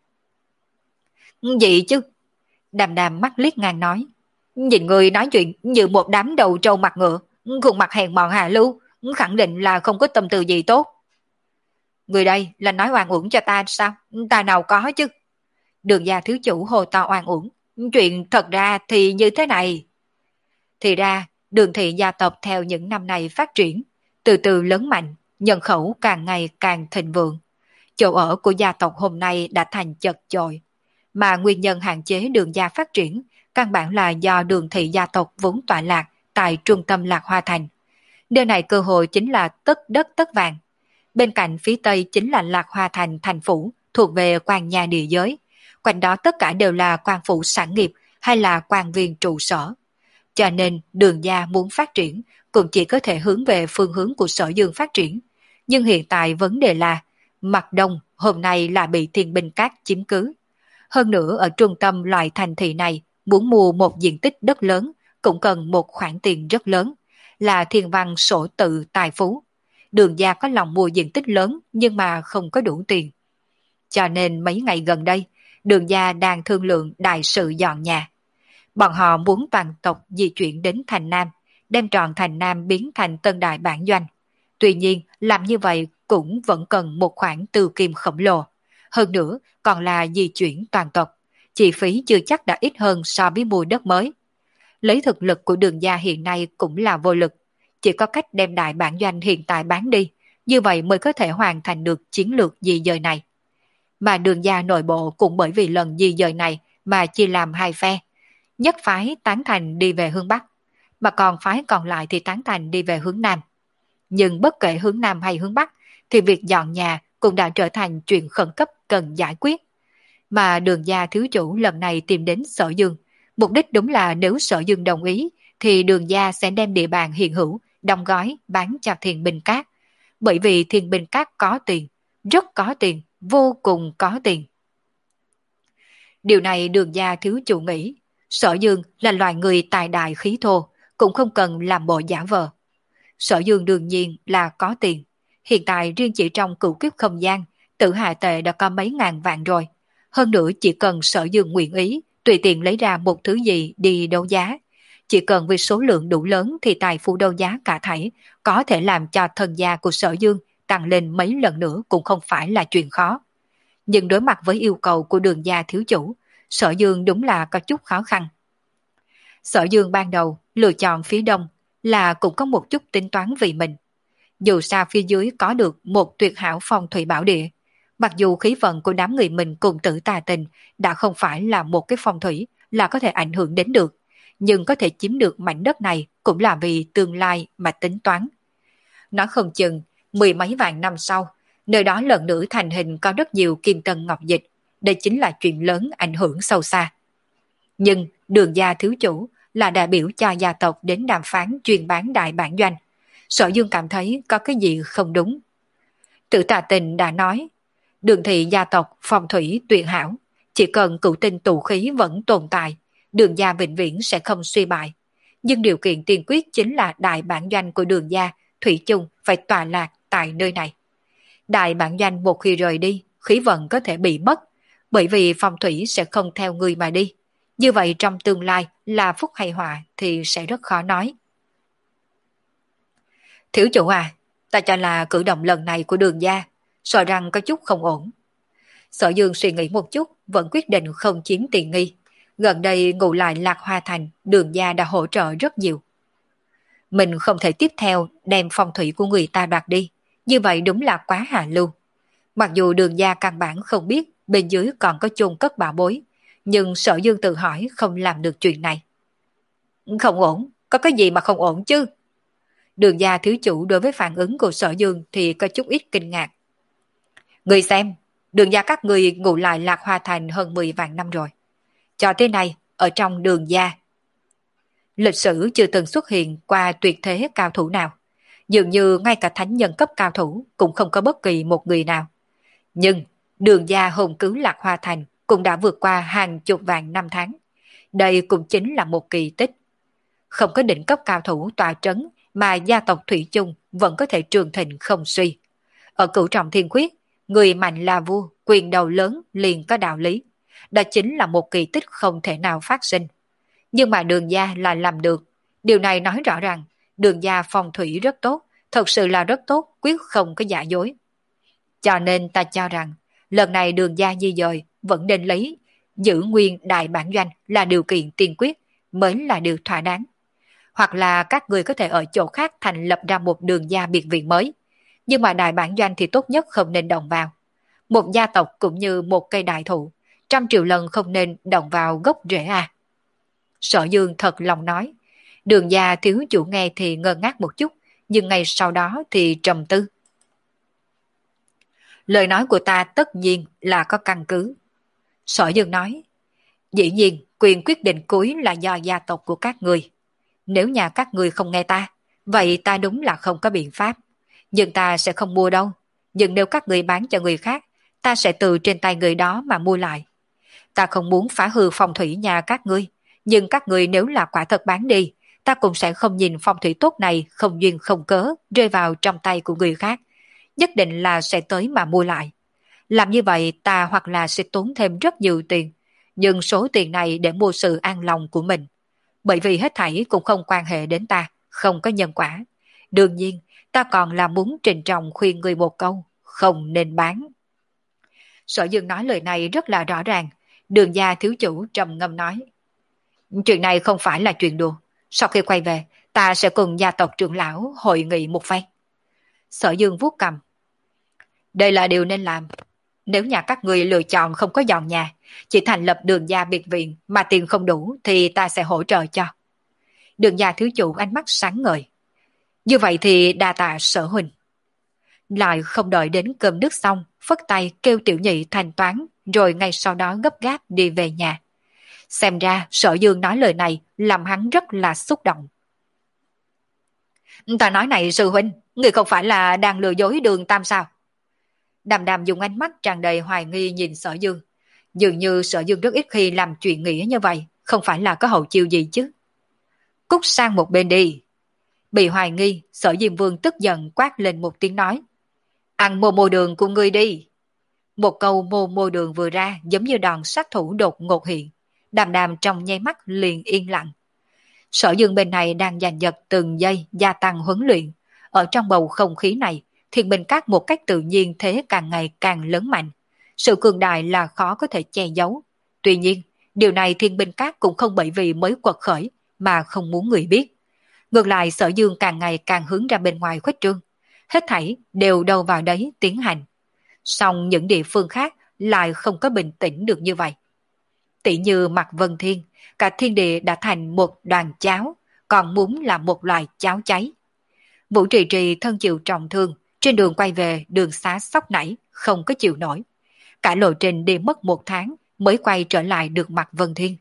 Gì chứ? Đàm đàm mắt liếc ngang nói. Nhìn người nói chuyện như một đám đầu trâu mặt ngựa, khuôn mặt hèn mọn hạ lưu, khẳng định là không có tâm tư gì tốt. Người đây là nói oan uổng cho ta sao? Ta nào có chứ? Đường gia thiếu chủ hồ to oan uổng. Chuyện thật ra thì như thế này. Thì ra, Đường thị gia tộc theo những năm này phát triển, từ từ lớn mạnh, nhân khẩu càng ngày càng thịnh vượng. Chỗ ở của gia tộc hôm nay đã thành chật chội, mà nguyên nhân hạn chế Đường gia phát triển căn bản là do Đường thị gia tộc vốn tọa lạc tại trung tâm Lạc Hoa Thành. Nơi này cơ hội chính là tất đất tất vàng. Bên cạnh phía tây chính là Lạc Hoa Thành thành phủ thuộc về quan nhà địa giới. Quanh đó tất cả đều là quan phủ sản nghiệp hay là quan viên trụ sở. Cho nên Đường gia muốn phát triển cũng chỉ có thể hướng về phương hướng của Sở Dương phát triển. Nhưng hiện tại vấn đề là mặt đông hôm nay là bị Thiên Binh Cát chiếm cứ. Hơn nữa ở trung tâm loại thành thị này muốn mua một diện tích đất lớn cũng cần một khoản tiền rất lớn, là thiên văn sổ tự tài phú. Đường gia có lòng mua diện tích lớn nhưng mà không có đủ tiền. Cho nên mấy ngày gần đây, Đường gia đang thương lượng đại sự dọn nhà. Bọn họ muốn toàn tộc di chuyển đến thành Nam, đem trọn thành Nam biến thành tân đại bản doanh. Tuy nhiên, làm như vậy cũng vẫn cần một khoản tư kim khổng lồ. Hơn nữa, còn là di chuyển toàn tộc. Chi phí chưa chắc đã ít hơn so với mua đất mới. Lấy thực lực của Đường gia hiện nay cũng là vô lực. Chỉ có cách đem đại bản doanh hiện tại bán đi, như vậy mới có thể hoàn thành được chiến lược di dời này. Mà Đường gia nội bộ cũng bởi vì lần di dời này mà chia làm hai phe. Nhất phái tán thành đi về hướng Bắc, mà còn phái còn lại thì tán thành đi về hướng Nam. Nhưng bất kể hướng Nam hay hướng Bắc, thì việc dọn nhà cũng đã trở thành chuyện khẩn cấp cần giải quyết. Mà Đường gia thiếu chủ lần này tìm đến Sở Dương, mục đích đúng là nếu Sở Dương đồng ý, thì Đường gia sẽ đem địa bàn hiện hữu, đóng gói, bán cho Thiên Binh Cát. Bởi vì Thiên Binh Cát có tiền, rất có tiền, vô cùng có tiền. Điều này Đường gia thiếu chủ nghĩ, Sở Dương là loài người tài đại khí thô, cũng không cần làm bộ giả vờ. Sở Dương đương nhiên là có tiền. Hiện tại riêng chỉ trong cửu kiếp không gian, Tử Hà Tệ đã có mấy ngàn vạn rồi. Hơn nữa chỉ cần Sở Dương nguyện ý, tùy tiện lấy ra một thứ gì đi đấu giá. Chỉ cần vì số lượng đủ lớn thì tài phú đấu giá cả thảy có thể làm cho thân gia của Sở Dương tăng lên mấy lần nữa cũng không phải là chuyện khó. Nhưng đối mặt với yêu cầu của Đường gia thiếu chủ, Sở Dương đúng là có chút khó khăn. Sở Dương ban đầu lựa chọn phía đông là cũng có một chút tính toán vì mình. Dù sao phía dưới có được một tuyệt hảo phong thủy bảo địa, mặc dù khí vận của đám người mình cùng Tử Tà Tình đã không phải là một cái phong thủy là có thể ảnh hưởng đến được, nhưng có thể chiếm được mảnh đất này cũng là vì tương lai mà tính toán. Nói không chừng, mười mấy vạn năm sau, nơi đó lần nữa thành hình có rất nhiều kim tân ngọc dịch, đây chính là chuyện lớn ảnh hưởng sâu xa. Nhưng Đường gia thiếu chủ là đại biểu cho gia tộc đến đàm phán chuyên bán đại bản doanh. Sở Dương cảm thấy có cái gì không đúng. Tử Tà Tình đã nói, Đường thị gia tộc phong thủy tuyệt hảo, chỉ cần cửu tinh tụ khí vẫn tồn tại, Đường gia vĩnh viễn sẽ không suy bại. Nhưng điều kiện tiên quyết chính là đại bản doanh của Đường gia thủy chung phải tọa lạc tại nơi này. Đại bản doanh một khi rời đi, khí vận có thể bị mất, bởi vì phong thủy sẽ không theo người mà đi. Như vậy trong tương lai là phúc hay họa thì sẽ rất khó nói. Thiếu chủ à, ta cho là cử động lần này của Đường gia, sợ rằng có chút không ổn. Sở Dương suy nghĩ một chút, vẫn quyết định không chiếm tiện nghi. Gần đây ngủ lại Lạc Hoa Thành, Đường gia đã hỗ trợ rất nhiều. Mình không thể tiếp theo đem phong thủy của người ta đoạt đi, như vậy đúng là quá hạ lưu. Mặc dù Đường gia căn bản không biết bên dưới còn có chôn cất bảo bối, Nhưng Sở Dương tự hỏi không làm được chuyện này. Không ổn, có cái gì mà không ổn chứ? Đường gia thiếu chủ đối với phản ứng của Sở Dương thì có chút ít kinh ngạc. Người xem, đường gia các người ngủ lại Lạc Hoa Thành hơn mười vạn năm rồi. Cho tới nay, ở trong đường gia, lịch sử chưa từng xuất hiện qua tuyệt thế cao thủ nào. Dường như ngay cả thánh nhân cấp cao thủ cũng không có bất kỳ một người nào. Nhưng đường gia hồn cứu Lạc Hoa Thành cũng đã vượt qua hàng chục vạn năm tháng. Đây cũng chính là một kỳ tích. Không có đỉnh cấp cao thủ tọa trấn mà gia tộc Thủy chung vẫn có thể trường thịnh không suy. Ở cửu trọng thiên khuyết, người mạnh là vua, quyền đầu lớn liền có đạo lý. Đó chính là một kỳ tích không thể nào phát sinh. Nhưng mà đường gia là làm được. Điều này nói rõ ràng, đường gia phong thủy rất tốt, thật sự là rất tốt, quyết không có giả dối. Cho nên ta cho rằng, lần này đường gia di dời vẫn nên lấy giữ nguyên đại bản doanh là điều kiện tiên quyết, mới là điều thỏa đáng. Hoặc là các người có thể ở chỗ khác thành lập ra một đường gia biệt viện mới. Nhưng mà đại bản doanh thì tốt nhất không nên động vào. Một gia tộc cũng như một cây đại thụ, trăm triệu lần không nên động vào gốc rễ à. Sở Dương thật lòng nói. Đường gia thiếu chủ nghe thì ngơ ngác một chút, nhưng ngay sau đó thì trầm tư. Lời nói của ta tất nhiên là có căn cứ. Sở Dương nói. Dĩ nhiên, quyền quyết định cuối là do gia tộc của các người. Nếu nhà các người không nghe ta, vậy ta đúng là không có biện pháp. Nhưng ta sẽ không mua đâu. Nhưng nếu các người bán cho người khác, ta sẽ từ trên tay người đó mà mua lại. Ta không muốn phá hư phong thủy nhà các ngươi. Nhưng các người nếu là quả thật bán đi, ta cũng sẽ không nhìn phong thủy tốt này không duyên không cớ rơi vào trong tay của người khác. Nhất định là sẽ tới mà mua lại. Làm như vậy ta hoặc là sẽ tốn thêm rất nhiều tiền, nhưng số tiền này để mua sự an lòng của mình. Bởi vì hết thảy cũng không quan hệ đến ta, không có nhân quả. Đương nhiên, ta còn là muốn trình trọng khuyên người một câu, không nên bán. Sở Dương nói lời này rất là rõ ràng. Đường gia thiếu chủ trầm ngâm nói. Chuyện này không phải là chuyện đùa. Sau khi quay về, ta sẽ cùng gia tộc trưởng lão hội nghị một phen. Sở Dương vuốt cầm. Đây là điều nên làm. Nếu nhà các người lựa chọn không có dọn nhà, chỉ thành lập đường gia biệt viện mà tiền không đủ thì ta sẽ hỗ trợ cho. Đường gia thiếu chủ ánh mắt sáng ngời. Như vậy thì đa tạ Sở huynh. Lại không đợi đến cơm nước xong, phất tay kêu tiểu nhị thanh toán, rồi ngay sau đó gấp gáp đi về nhà. Xem ra Sở Dương nói lời này làm hắn rất là xúc động. Ta nói này sư huynh, người không phải là đang lừa dối Đường Tam sao? Đàm Đàm dùng ánh mắt tràn đầy hoài nghi nhìn Sở Dương. Dường như Sở Dương rất ít khi làm chuyện nghĩa như vậy, không phải là có hậu chiêu gì chứ. Cút sang một bên đi. Bị hoài nghi, Sở Diêm Vương tức giận quát lên một tiếng nói. Ăn mồ mồ đường của ngươi đi. Một câu mồ mồ đường vừa ra giống như đòn sát thủ đột ngột hiện. Đàm Đàm trong nháy mắt liền yên lặng. Sở Dương bên này đang giành giật từng giây gia tăng huấn luyện. Ở trong bầu không khí này, Thiên Bình Các một cách tự nhiên thế càng ngày càng lớn mạnh. Sự cường đại là khó có thể che giấu. Tuy nhiên, điều này Thiên Bình Các cũng không bởi vì mới quật khởi mà không muốn người biết. Ngược lại Sở Dương càng ngày càng hướng ra bên ngoài khuếch trương. Hết thảy đều đâu vào đấy tiến hành. Song những địa phương khác lại không có bình tĩnh được như vậy. Tỷ như Mạc Vân Thiên, cả thiên địa đã thành một đoàn cháo, còn muốn là một loài cháo cháy. Vũ Trì Trì thân chịu trọng thương, trên đường quay về đường xá sóc nảy, không có chịu nổi. Cả lộ trình đi mất một tháng mới quay trở lại được Mạc Vân Thiên.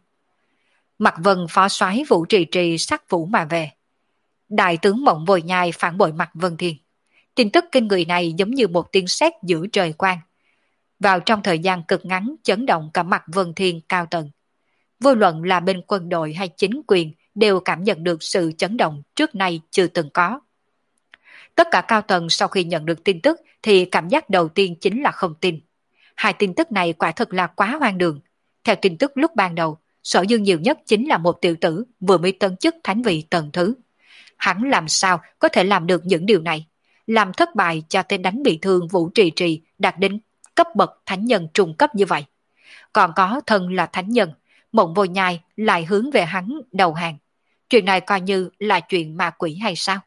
Mạc Vân phó soái Vũ Trì Trì sát vũ mà về. Đại tướng Mộng Vội Nhai phản bội Mạc Vân Thiên. Tin tức kinh người này giống như một tiếng sét giữa trời quang. Vào trong thời gian cực ngắn chấn động cả Mạc Vân Thiên cao tầng. Vô luận là bên quân đội hay chính quyền đều cảm nhận được sự chấn động trước nay chưa từng có. Tất cả cao tầng sau khi nhận được tin tức thì cảm giác đầu tiên chính là không tin. Hai tin tức này quả thật là quá hoang đường. Theo tin tức lúc ban đầu, Sở Dương nhiều nhất chính là một tiểu tử vừa mới tân chức thánh vị tầng thứ. Hắn làm sao có thể làm được những điều này? Làm thất bại cho tên đánh bị thương Vũ Trì Trì đạt đến cấp bậc thánh nhân trung cấp như vậy. Còn có thân là thánh nhân, Mộng Vô Nhai lại hướng về hắn đầu hàng. Chuyện này coi như là chuyện ma quỷ hay sao?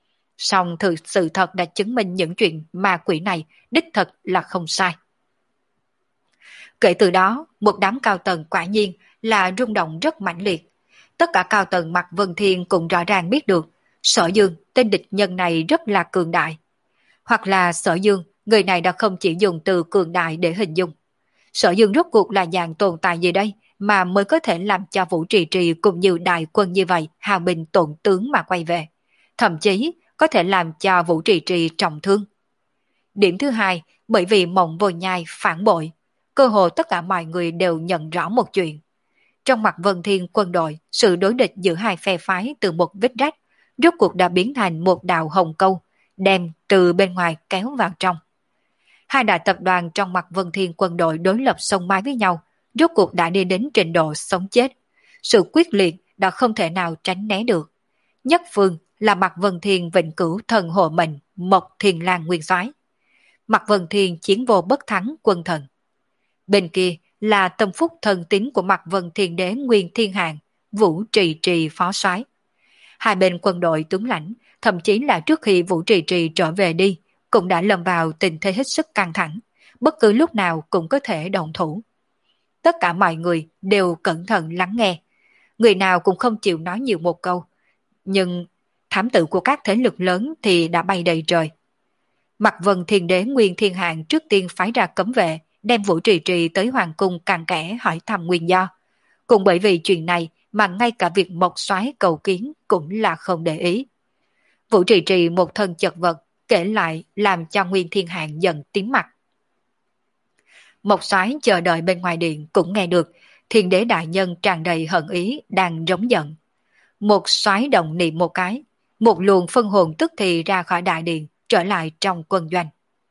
Song thực sự thật đã chứng minh những chuyện ma quỷ này đích thật là không sai. Kể từ đó, một đám cao tầng quả nhiên là rung động rất mãnh liệt. Tất cả cao tầng mặt Vân Thiên cũng rõ ràng biết được, Sở Dương, tên địch nhân này rất là cường đại. Hoặc là Sở Dương, người này đã không chỉ dùng từ cường đại để hình dung. Sở Dương rốt cuộc là dạng tồn tại gì đây mà mới có thể làm cho Vũ Trì Trì cùng nhiều đại quân như vậy hào bình tổn tướng mà quay về. Thậm chí có thể làm cho Vũ Trì Trì trọng thương. Điểm thứ hai, bởi vì Mộng Vô Nhai phản bội, cơ hồ tất cả mọi người đều nhận rõ một chuyện. Trong mặt Vân Thiên quân đội, sự đối địch giữa hai phe phái từ một vết rách, rốt cuộc đã biến thành một đạo hồng câu, đem từ bên ngoài kéo vào trong. Hai đại tập đoàn trong mặt Vân Thiên quân đội đối lập song mái với nhau, rốt cuộc đã đi đến trình độ sống chết. Sự quyết liệt đã không thể nào tránh né được. Nhất phương là mặt Vân Thiên vĩnh cửu thần hộ mệnh Mộc Thiền Lang nguyên soái, mặt Vân Thiên chiến vô bất thắng quân thần. Bên kia là tâm phúc thần tín của mặt Vân Thiên Đế Nguyên Thiên Hạng, Vũ Trì Trì phó soái. Hai bên quân đội tướng lãnh, thậm chí là trước khi Vũ Trì Trì trở về đi, cũng đã lâm vào tình thế hết sức căng thẳng, bất cứ lúc nào cũng có thể động thủ. Tất cả mọi người đều cẩn thận lắng nghe, người nào cũng không chịu nói nhiều một câu, nhưng thám tử của các thế lực lớn thì đã bay đầy trời. Mặt Vân Thiên Đế Nguyên Thiên Hạng trước tiên phái ra cấm vệ, đem Vũ Trì Trì tới hoàng cung càn kẽ hỏi thăm nguyên do. Cũng bởi vì chuyện này mà ngay cả việc Mộc soái cầu kiến cũng là không để ý. Vũ Trì Trì một thân chật vật, kể lại làm cho Nguyên Thiên Hạng giận tím mặt. Mộc soái chờ đợi bên ngoài điện cũng nghe được, Thiên Đế đại nhân tràn đầy hận ý đang rống giận. Một soái động niệm một cái, một luồng phân hồn tức thì ra khỏi đại điện, trở lại trong quân doanh.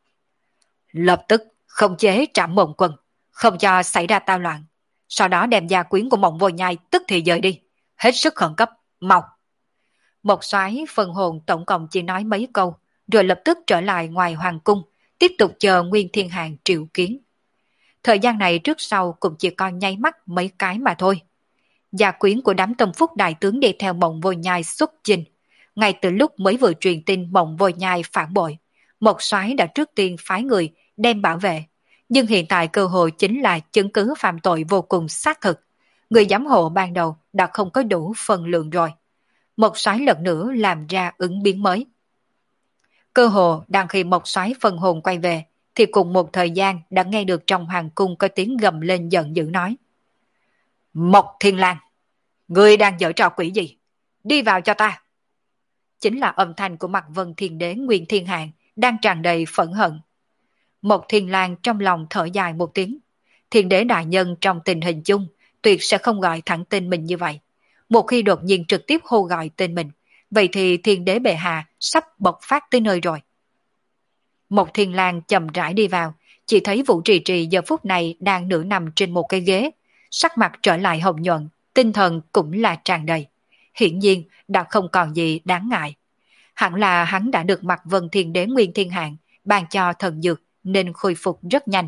Lập tức khống chế Trảm Mộng Quân, không cho xảy ra tao loạn. Sau đó đem gia quyến của Mộng Vô Nhai tức thì dời đi, hết sức khẩn cấp, mau. Một soái phân hồn tổng cộng chỉ nói mấy câu, rồi lập tức trở lại ngoài hoàng cung, tiếp tục chờ Nguyên Thiên Hạng triệu kiến. Thời gian này trước sau cũng chỉ còn nháy mắt mấy cái mà thôi. Gia quyến của đám tâm phúc đại tướng đi theo Mộng Vô Nhai xuất chinh. Ngay từ lúc mới vừa truyền tin Mộng Vô Nhai phản bội, một soái đã trước tiên phái người đem bảo vệ. Nhưng hiện tại cơ hội chính là chứng cứ phạm tội vô cùng xác thực. Người giám hộ ban đầu đã không có đủ phần lượng rồi. Một soái lần nữa làm ra ứng biến mới. Cơ hồ đang khi một soái phần hồn quay về, thì cùng một thời gian đã nghe được trong hoàng cung có tiếng gầm lên giận dữ nói: Mộc Thiên Lang, ngươi đang giở trò quỷ gì? Đi vào cho ta! Chính là âm thanh của mặt Vân Thiên Đế Nguyên Thiên Hạng đang tràn đầy phẫn hận. Mộc Thiên Lang trong lòng thở dài một tiếng. Thiên Đế đại nhân trong tình hình chung tuyệt sẽ không gọi thẳng tên mình như vậy. Một khi đột nhiên trực tiếp hô gọi tên mình, vậy thì Thiên Đế bệ hạ sắp bộc phát tới nơi rồi. Mộc Thiên Lang chậm rãi đi vào, chỉ thấy Vũ Trì Trì giờ phút này đang nửa nằm trên một cái ghế, sắc mặt trở lại hồng nhuận, tinh thần cũng là tràn đầy. Hiển nhiên đã không còn gì đáng ngại. Hẳn là hắn đã được mặt Vân Thiên Đế Nguyên Thiên Hạng ban cho thần dược nên khôi phục rất nhanh.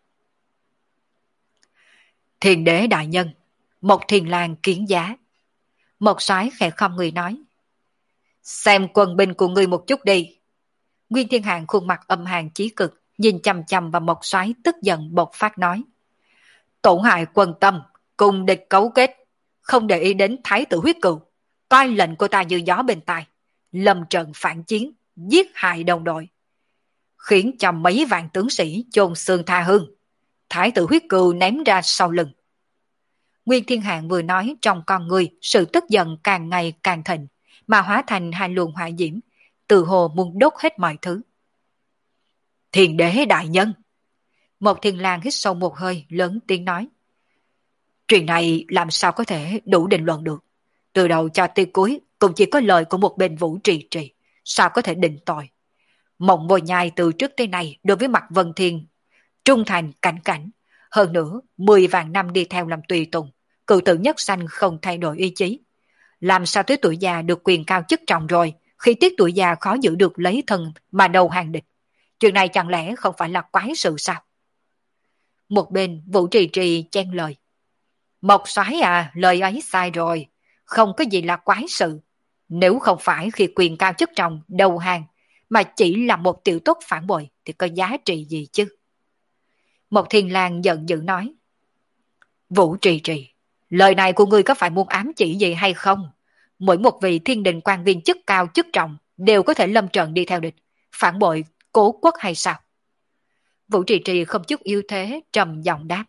Thiên Đế đại nhân, Mộc Thiên Lang kiến giá. Một soái khẽ khom người nói: Xem quân binh của ngươi một chút đi. Nguyên Thiên Hạng khuôn mặt âm hàn chí cực, nhìn chằm chằm vào một soái tức giận bộc phát nói: Tổn hại quân tâm, cùng địch cấu kết, không để ý đến thái tử huyết cựu, coi lệnh của ta như gió bên tai, lâm trận phản chiến, giết hại đồng đội, khiến cho mấy vạn tướng sĩ chôn xương tha hương, thái tử huyết cựu ném ra sau lưng. Nguyên Thiên Hạng vừa nói, trong con người sự tức giận càng ngày càng thịnh, mà hóa thành hai luồng hỏa diễm, từ hồ muốn đốt hết mọi thứ. Thiên Đế đại nhân! Một Thiên Lang hít sâu một hơi, lớn tiếng nói: Chuyện này làm sao có thể đủ định luận được? Từ đầu cho tới cuối cũng chỉ có lời của một bên Vũ Trì Trì, sao có thể định tội? Mộng Vô Nhai từ trước tới nay đối với mặt Vân Thiên trung thành cảnh cảnh, hơn nữa mười vạn năm đi theo làm tùy tùng, cựu tử nhất sanh không thay đổi ý chí. Làm sao tới tuổi già được quyền cao chức trọng rồi, khi tiết tuổi già khó giữ được lấy thân mà đầu hàng địch? Chuyện này chẳng lẽ không phải là quái sự sao? Một bên Vũ Trì Trì chen lời: Mộc soái à, lời ấy sai rồi, không có gì là quái sự. Nếu không phải khi quyền cao chức trọng đầu hàng, mà chỉ là một tiểu tốt phản bội thì có giá trị gì chứ? Mộc Thiên Lang giận dữ nói. Vũ Trì Trì, lời này của ngươi có phải muốn ám chỉ gì hay không? Mỗi một vị thiên đình quan viên chức cao chức trọng đều có thể lâm trận đi theo địch, phản bội cố quốc hay sao? Vũ Trì Trì không chút yếu thế, trầm giọng đáp.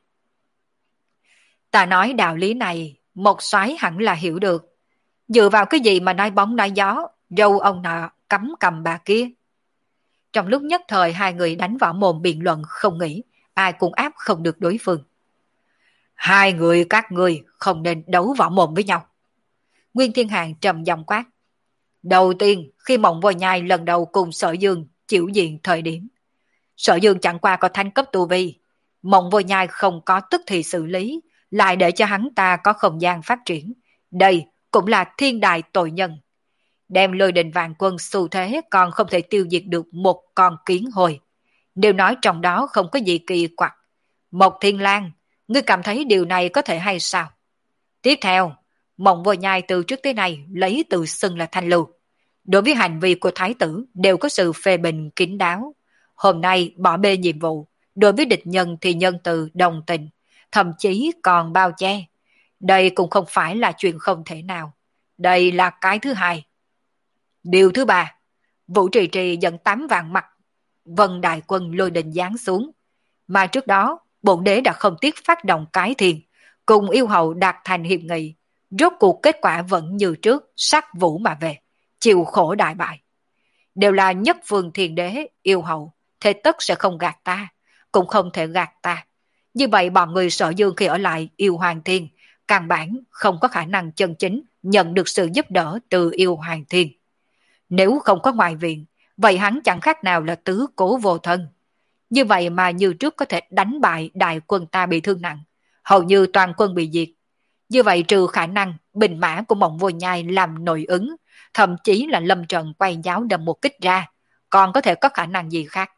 Ta nói đạo lý này, một soái hẳn là hiểu được. Dựa vào cái gì mà nói bóng nói gió, râu ông nọ cắm cầm bà kia. Trong lúc nhất thời hai người đánh võ mồm biện luận không nghĩ, ai cũng áp không được đối phương. Hai người các ngươi không nên đấu võ mồm với nhau. Nguyên Thiên Hàng trầm giọng quát. Đầu tiên, khi Mộng Vô Nhai lần đầu cùng Sở Dương chịu diện thời điểm, Sở Dương chẳng qua có thánh cấp tu vi, Mộng Vô Nhai không có tức thì xử lý, lại để cho hắn ta có không gian phát triển. Đây cũng là thiên đại tội nhân. Đem Lôi Đình Vạn Quân xu thế còn không thể tiêu diệt được một con kiến hồi. Đều nói trong đó không có gì kỳ quặc. Mộc Thiên Lang, ngươi cảm thấy điều này có thể hay sao? Tiếp theo, Mộng Vô Nhai từ trước tới nay lấy tự xưng là thanh lưu. Đối với hành vi của thái tử đều có sự phê bình kín đáo. Hôm nay bỏ bê nhiệm vụ, đối với địch nhân thì nhân từ đồng tình, thậm chí còn bao che. Đây cũng không phải là chuyện không thể nào. Đây là cái thứ hai. Điều thứ ba, Vũ Trì Trì dẫn tám vạn mặt vân đại quân Lôi Đình giáng xuống. Mà trước đó, bổn đế đã không tiếc phát động cái thiền, cùng yêu hậu đạt thành hiệp nghị. Rốt cuộc kết quả vẫn như trước, sát vũ mà về, chịu khổ đại bại. Đều là nhất phương thiền đế, yêu hậu, thế tất sẽ không gạt ta, cũng không thể gạt ta. Như vậy bọn người Sở Dương khi ở lại yêu hoàng thiên, căn bản không có khả năng chân chính nhận được sự giúp đỡ từ yêu hoàng thiên. Nếu không có ngoại viện, vậy hắn chẳng khác nào là tứ cố vô thân. Như vậy mà như trước có thể đánh bại đại quân ta bị thương nặng, hầu như toàn quân bị diệt. Như vậy trừ khả năng bình mã của Mộng Vô Nhai làm nội ứng, thậm chí là lâm trận quay giáo đâm một kích ra, còn có thể có khả năng gì khác?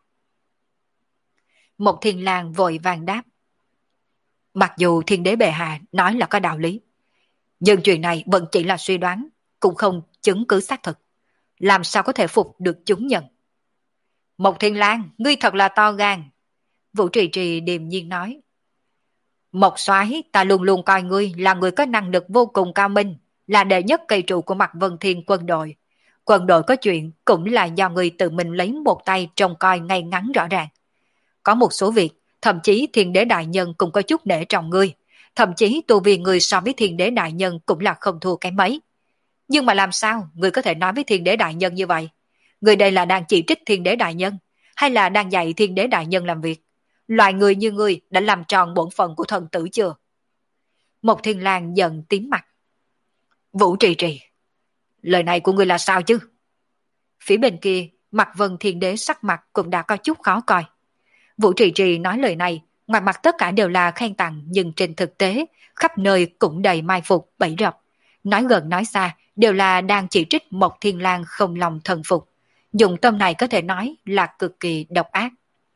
Một Thiên Lang vội vàng đáp. Mặc dù thiên đế bệ hạ nói là có đạo lý, nhưng chuyện này vẫn chỉ là suy đoán, cũng không chứng cứ xác thực. Làm sao có thể phục được chúng nhân? Một Thiên Lang, ngươi thật là to gan. Vũ Trì Trì điềm nhiên nói. Một soái, ta luôn luôn coi ngươi là người có năng lực vô cùng cao minh, là đệ nhất cây trụ của mặt Vân Thiên quân đội. Quân đội có chuyện cũng là do ngươi tự mình lấy một tay trông coi ngay ngắn rõ ràng. Có một số việc, thậm chí thiên đế đại nhân cũng có chút nể trọng ngươi, thậm chí tu vi ngươi so với thiên đế đại nhân cũng là không thua cái mấy. Nhưng mà làm sao ngươi có thể nói với thiên đế đại nhân như vậy? Ngươi đây là đang chỉ trích thiên đế đại nhân, hay là đang dạy thiên đế đại nhân làm việc? Loại người như ngươi đã làm tròn bổn phận của thần tử chưa? Một Thiên Lang giận tím mặt. Vũ Trì Trì, lời này của ngươi là sao chứ? Phía bên kia, mặt Vân Thiên Đế sắc mặt cũng đã có chút khó coi. Vũ Trì Trì nói lời này, ngoài mặt tất cả đều là khen tặng, nhưng trên thực tế, khắp nơi cũng đầy mai phục, bẫy rập. Nói gần nói xa, đều là đang chỉ trích Mộc Thiên Lang không lòng thần phục. Dùng tâm này có thể nói là cực kỳ độc ác.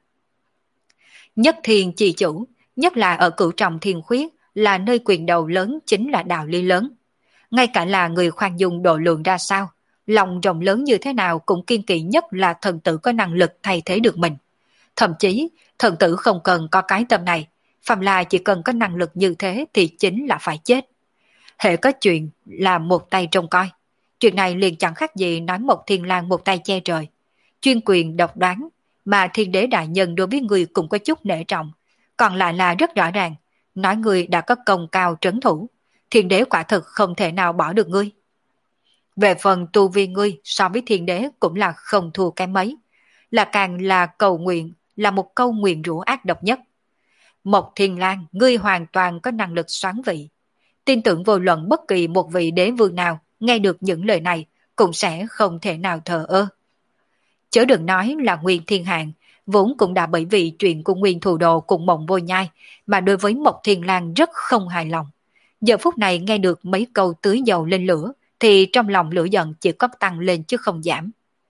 Nhất thiên chi chủ, nhất là ở cửu trọng thiên khuyết, là nơi quyền đầu lớn chính là đạo lý lớn. Ngay cả là người khoan dung độ lượng ra sao, lòng rộng lớn như thế nào cũng kiên kỵ nhất là thần tử có năng lực thay thế được mình. Thậm chí, thần tử không cần có cái tâm này, phàm là chỉ cần có năng lực như thế thì chính là phải chết. Hệ có chuyện là một tay trông coi. Chuyện này liền chẳng khác gì nói một Thiên Lang một tay che trời. Chuyên quyền độc đoán, mà thiên đế đại nhân đối với người cũng có chút nể trọng. Còn lại là rất rõ ràng, nói người đã có công cao trấn thủ. Thiên đế quả thực không thể nào bỏ được ngươi. Về phần tu vi ngươi so với thiên đế cũng là không thua cái mấy. Là càng là cầu nguyện, là một câu nguyền rủa ác độc nhất. Một Thiên Lang, ngươi hoàn toàn có năng lực soán vị. Tin tưởng vô luận bất kỳ một vị đế vương nào nghe được những lời này cũng sẽ không thể nào thờ ơ. Chớ đừng nói là Nguyên Thiên Hàng, vốn cũng đã bởi vì chuyện của Nguyên Thù Đồ cùng Mộng Vô Nhai mà đối với Mộc Thiên Lang rất không hài lòng. Giờ phút này nghe được mấy câu tưới dầu lên lửa thì trong lòng lửa giận chỉ có tăng lên chứ không giảm.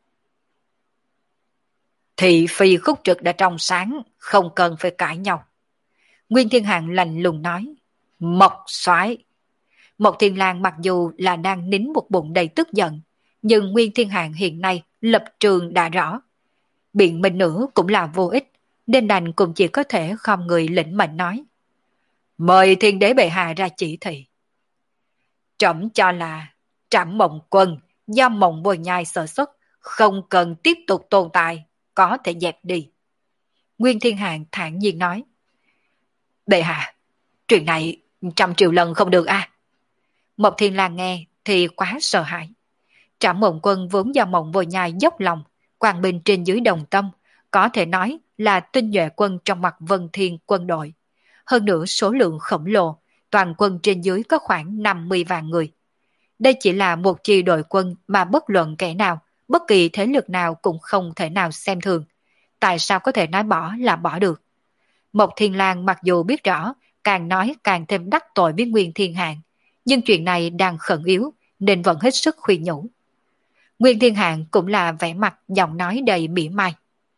Thị phi khúc trực đã trong sáng, không cần phải cãi nhau. Nguyên Thiên Hàng lạnh lùng nói. Mộc soái. Mộc Thiên Lang mặc dù là đang nín một bụng đầy tức giận, nhưng Nguyên Thiên Hàng hiện nay lập trường đã rõ. Biện minh nữa cũng là vô ích, nên đành cũng chỉ có thể khom người lĩnh mệnh nói. Mời thiên đế bệ hạ ra chỉ thị. Trẫm cho là Trảm Mộng Quân do Mộng Vô Nhai sở xuất, không cần tiếp tục tồn tại, có thể dẹp đi. Nguyên Thiên Hạng thản nhiên nói. Bệ hạ, chuyện này trăm triệu lần không được a. À? Mộc Thiên Lang nghe thì quá sợ hãi. Trảm Mộng Quân vốn do Mộng Vô Nhai dốc lòng, quang minh trên dưới đồng tâm, có thể nói là tinh nhuệ quân trong mặt Vân Thiên quân đội. Hơn nữa số lượng khổng lồ, toàn quân trên dưới có khoảng năm mươi vạn người. Đây chỉ là một chi đội quân mà bất luận kẻ nào, bất kỳ thế lực nào cũng không thể nào xem thường. Tại sao có thể nói bỏ là bỏ được? Mộc Thiên Lang mặc dù biết rõ, càng nói càng thêm đắc tội với Nguyên Thiên Hạng, nhưng chuyện này đang khẩn yếu nên vẫn hết sức khuyên nhủ. Nguyên Thiên Hạng cũng là vẻ mặt giọng nói đầy mỉa mai.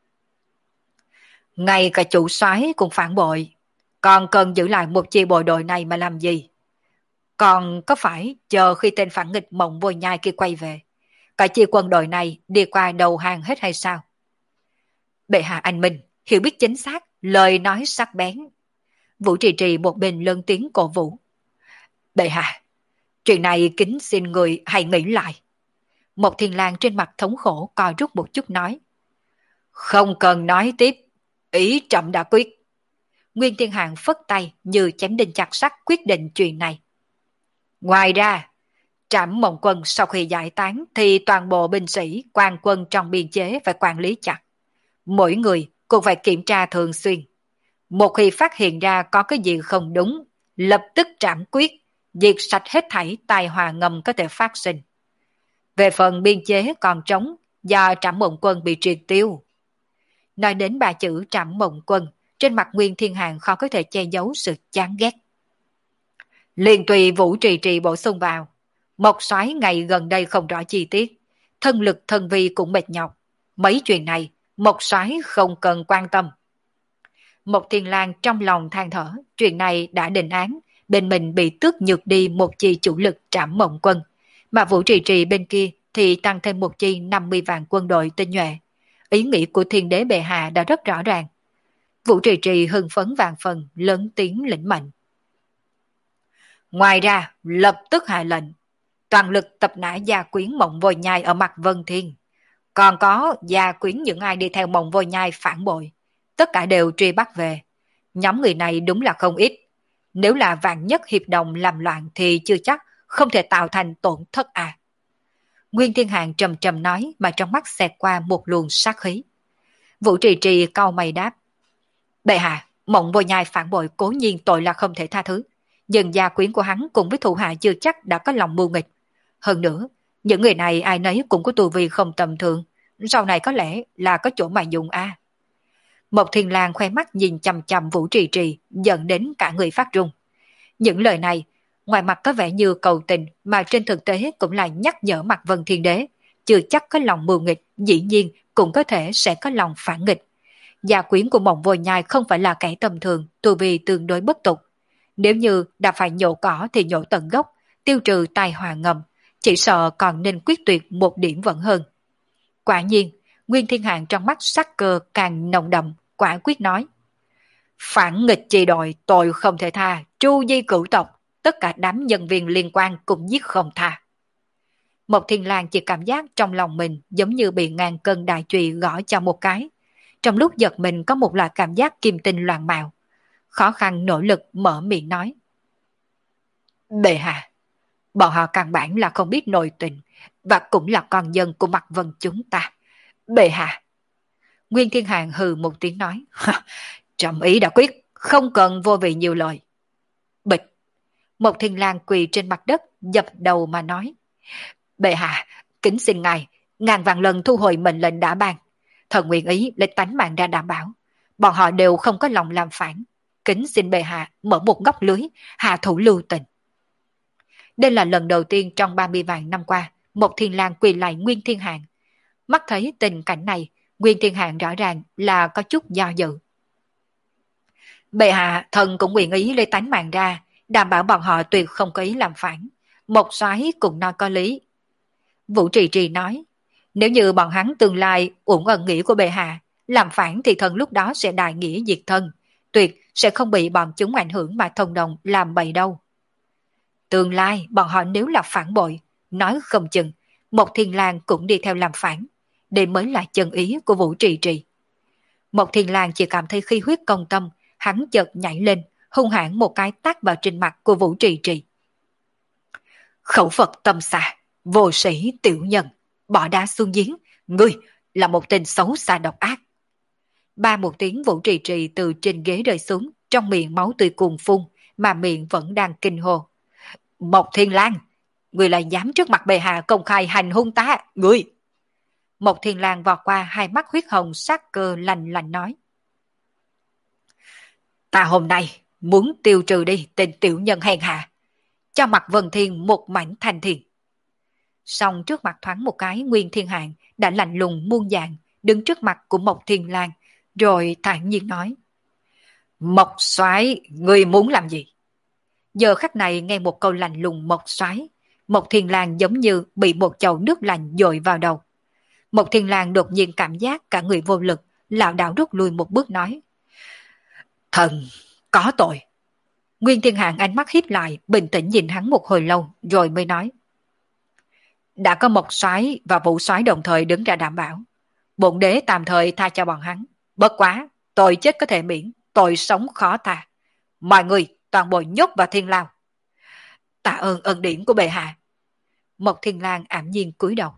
Ngay cả chủ soái cũng phản bội, còn cần giữ lại một chi bộ đội này mà làm gì? Còn có phải chờ khi tên phản nghịch Mộng Vô Nhai kia quay về, cả chi quân đội này đi qua đầu hàng hết hay sao? Bệ hạ anh minh, hiểu biết chính xác, lời nói sắc bén. Vũ Trì Trì một bên lớn tiếng cổ vũ. Bệ hạ, chuyện này kính xin người hãy nghĩ lại. Mộc Thiên Lang trên mặt thống khổ co rút một chút nói. Không cần nói tiếp, ý trẫm đã quyết. Nguyên Thiên Hạng phất tay như chém đinh chặt sắt quyết định chuyện này. Ngoài ra, Trảm Mộng Quân sau khi giải tán thì toàn bộ binh sĩ, quan quân trong biên chế phải quản lý chặt. Mỗi người cũng phải kiểm tra thường xuyên. Một khi phát hiện ra có cái gì không đúng, lập tức trảm quyết, diệt sạch hết thảy tai họa ngầm có thể phát sinh. Về phần biên chế còn trống, do Trảm Mộng Quân bị triệt tiêu. Nói đến ba chữ Trảm Mộng Quân, trên mặt Nguyên Thiên Hạng khó có thể che giấu sự chán ghét. Liền tùy Vũ Trì Trì bổ sung vào. Mộc soái ngày gần đây không rõ chi tiết, thân lực thân vi cũng mệt nhọc. Mấy chuyện này, Mộc soái không cần quan tâm. Mộc Thiên Lang trong lòng than thở, chuyện này đã định án, bên mình bị tước nhược đi một chi chủ lực Trảm Mộng Quân, mà Vũ Trì Trì bên kia thì tăng thêm một chi năm mươi vạn quân đội tinh nhuệ. Ý nghĩ của thiên đế bệ hạ đã rất rõ ràng. Vũ Trì Trì hưng phấn vạn phần, lớn tiếng lĩnh mệnh. Ngoài ra, lập tức hạ lệnh, toàn lực tập nã gia quyến Mộng Vô Nhai ở mặt Vân Thiên. Còn có gia quyến những ai đi theo Mộng Vô Nhai phản bội, tất cả đều truy bắt về. Nhóm người này đúng là không ít. Nếu là vạn nhất hiệp đồng làm loạn thì chưa chắc không thể tạo thành tổn thất à. Nguyên Thiên Hạng trầm trầm nói mà trong mắt xẹt qua một luồng sát khí. Vũ Trì Trì cau mày đáp. Bệ hạ, Mộng Vô Nhai phản bội cố nhiên tội là không thể tha thứ. Nhưng gia quyến của hắn cùng với thủ hạ chưa chắc đã có lòng mưu nghịch. Hơn nữa, những người này ai nấy cũng có tu vi không tầm thường. Sau này có lẽ là có chỗ mà dùng a. À. Mộc Thiên Lang khoe mắt nhìn chằm chằm Vũ Trì Trì, giận đến cả người phát run. Những lời này, ngoài mặt có vẻ như cầu tình mà trên thực tế cũng là nhắc nhở mặt Vân Thiên Đế. Chưa chắc có lòng mưu nghịch, dĩ nhiên cũng có thể sẽ có lòng phản nghịch. Gia quyến của Mộng Vô Nhai không phải là kẻ tầm thường, tu vi tương đối bất tục. Nếu như đã phải nhổ cỏ thì nhổ tận gốc, tiêu trừ tai họa ngầm, chỉ sợ còn nên quyết tuyệt một điểm vẫn hơn. Quả nhiên, Nguyên Thiên Hạng trong mắt sắc cơ càng nồng đậm, quả quyết nói. Phản nghịch chi đội tội không thể tha, tru di cửu tộc, tất cả đám nhân viên liên quan cũng giết không tha. Mộc Thiên Lang chỉ cảm giác trong lòng mình giống như bị ngàn cân đại chùy gõ cho một cái. Trong lúc giật mình có một loại cảm giác kim tinh loạn mạo. Khó khăn nỗ lực mở miệng nói. Bệ hạ, bọn họ căn bản là không biết nội tình và cũng là con dân của mặt Vân chúng ta. Bệ hạ. Nguyên Thiên Hạng hừ một tiếng nói. Trẫm ý đã quyết, không cần vô vị nhiều lời. Bịch. Mộc Thiên Lang quỳ trên mặt đất, dập đầu mà nói. Bệ hạ, kính xin ngài, ngàn vạn lần thu hồi mệnh lệnh đã ban. Thần nguyện ý lấy tánh mạng ra đảm bảo. Bọn họ đều không có lòng làm phản. Kính xin bệ hạ mở một góc lưới, hạ thủ lưu tình. Đây là lần đầu tiên trong ba mươi vạn năm qua, Mộc Thiên Lang quỳ lại Nguyên Thiên Hạng. Mắt thấy tình cảnh này, Nguyên Thiên Hạng rõ ràng là có chút do dự. Bệ hạ, thần cũng nguyện ý lấy tánh mạng ra, đảm bảo bọn họ tuyệt không có ý làm phản. Mộc soái cũng nói có lý. Vũ Trì Trì nói, nếu như bọn hắn tương lai ủng ẩn nghĩ của bệ hạ, Làm phản thì thần lúc đó sẽ đại nghĩa diệt thân, tuyệt sẽ không bị bọn chúng ảnh hưởng mà thông đồng làm bậy đâu. Tương lai bọn họ nếu là phản bội, nói không chừng, Mộc Thiên Lang cũng đi theo làm phản. Đây mới là chân ý của Vũ Trì Trì. Mộc Thiên Lang chỉ cảm thấy khí huyết công tâm, hắn chợt nhảy lên, hung hãn một cái tát vào trên mặt của Vũ Trì Trì. Khẩu Phật tâm xà, vô sĩ tiểu nhân, bỏ đá xuống giếng, ngươi là một tên xấu xa độc ác. Ba một tiếng Vũ Trì Trì từ trên ghế rơi xuống, trong miệng máu tươi cuồn phun, mà miệng vẫn đang kinh hô. Mộc Thiên Lang, ngươi lại dám trước mặt bệ hạ công khai hành hung ta, ngươi! Mộc Thiên Lang vọt qua, hai mắt huyết hồng sát cơ lạnh lạnh nói. Ta hôm nay muốn tiêu trừ đi tên tiểu nhân hèn hạ, cho mặt Vân Thiên một mảnh thanh thiền. Xong trước mặt thoáng một cái, Nguyên Thiên Hạng đã lạnh lùng muôn dạng, đứng trước mặt của Mộc Thiên Lang, rồi thản nhiên nói. Mộc Soái, ngươi muốn làm gì? Giờ khắc này nghe một câu lạnh lùng Mộc Soái, Mộc Thiên Lang giống như bị một chậu nước lạnh dội vào đầu. Mộc Thiên Lang đột nhiên cảm giác cả người vô lực, lảo đảo rút lui một bước nói. Thần, có tội. Nguyên Thiên Hạng ánh mắt híp lại, bình tĩnh nhìn hắn một hồi lâu, rồi mới nói. Đã có Mộc Soái và Vũ Soái đồng thời đứng ra đảm bảo, bổn đế tạm thời tha cho bọn hắn. Bất quá, tội chết có thể miễn, tội sống khó tha. Mọi người toàn bộ nhốt vào thiên lao. Tạ ơn ân điển của bệ hạ. Mộc Thiên Lang ảm nhiên cúi đầu.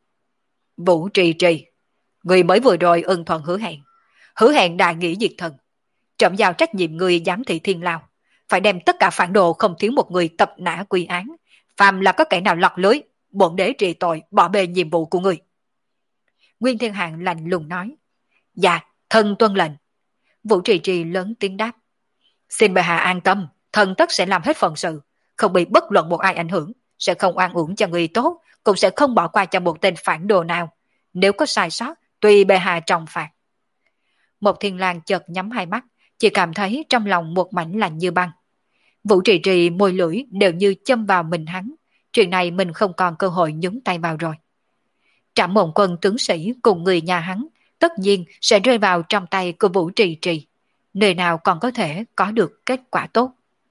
Vũ Trì Trì, người mới vừa rồi ân thuận hứa hẹn, hứa hẹn đại nghĩa diệt thần. Trẫm giao trách nhiệm người giám thị thiên lao, phải đem tất cả phản đồ không thiếu một người tập nã quy án. Phàm là có kẻ nào lọt lưới, bổn đế trị tội bỏ bê nhiệm vụ của người. Nguyên Thiên Hạng lạnh lùng nói. Dạ, thần tuân lệnh. Vũ Trì Trì lớn tiếng đáp. Xin bệ hạ an tâm, thần tất sẽ làm hết phận sự, không bị bất luận một ai ảnh hưởng, sẽ không oan uổng cho người tốt, cũng sẽ không bỏ qua cho một tên phản đồ nào. Nếu có sai sót, tùy bệ hạ trọng phạt. Mộc Thiên Lang chợt nhắm hai mắt, chỉ cảm thấy trong lòng một mảnh lạnh như băng. Vũ Trì Trì môi lưỡi đều như châm vào mình hắn, chuyện này mình không còn cơ hội nhúng tay vào rồi. Trảm Mộng Quân tướng sĩ cùng người nhà hắn tất nhiên sẽ rơi vào trong tay của Vũ Trì Trì, nơi nào còn có thể có được kết quả tốt.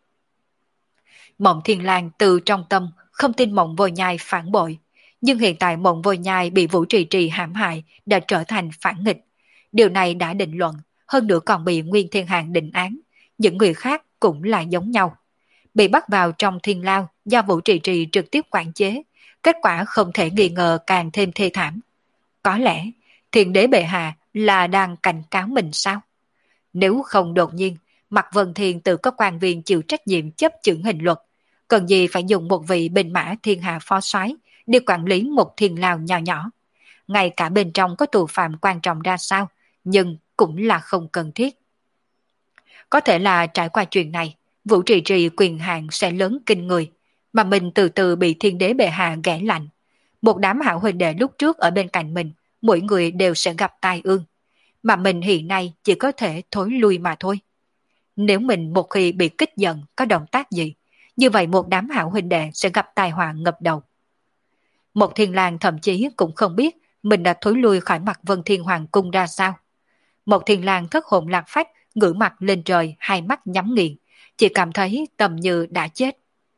Mộng Thiên Lang từ trong tâm không tin Mộng Vô Nhai phản bội, nhưng hiện tại Mộng Vô Nhai bị Vũ Trì Trì hãm hại đã trở thành phản nghịch. Điều này đã định luận, hơn nữa còn bị Nguyên Thiên Hạng định án, những người khác cũng là giống nhau. Bị bắt vào trong thiên lao do Vũ Trì Trì trực tiếp quản chế, kết quả không thể nghi ngờ càng thêm thê thảm. Có lẽ Thiên Đế bệ hạ là đang cảnh cáo mình sao? Nếu không đột nhiên, Mạc Vân Thiên tự có quan viên chịu trách nhiệm chấp chưởng hình luật, cần gì phải dùng một vị binh mã thiên hạ phó soái đi quản lý một thiên lao nhỏ nhỏ. Ngay cả bên trong có tù phạm quan trọng ra sao, nhưng cũng là không cần thiết. Có thể là trải qua chuyện này, Vũ Trì Trì quyền hạn sẽ lớn kinh người, mà mình từ từ bị Thiên Đế bệ hạ ghẻ lạnh. Một đám hảo huynh đệ lúc trước ở bên cạnh mình, mỗi người đều sẽ gặp tai ương, mà mình hiện nay chỉ có thể thối lui mà thôi. Nếu mình một khi bị kích giận có động tác gì, như vậy một đám hảo huynh đệ sẽ gặp tai họa ngập đầu. Một Thiên Lang thậm chí cũng không biết mình đã thối lui khỏi mặt Vân Thiên Hoàng cung ra sao. Một Thiên Lang thất hồn lạc phách, ngửa mặt lên trời, hai mắt nhắm nghiền, chỉ cảm thấy tầm như đã chết.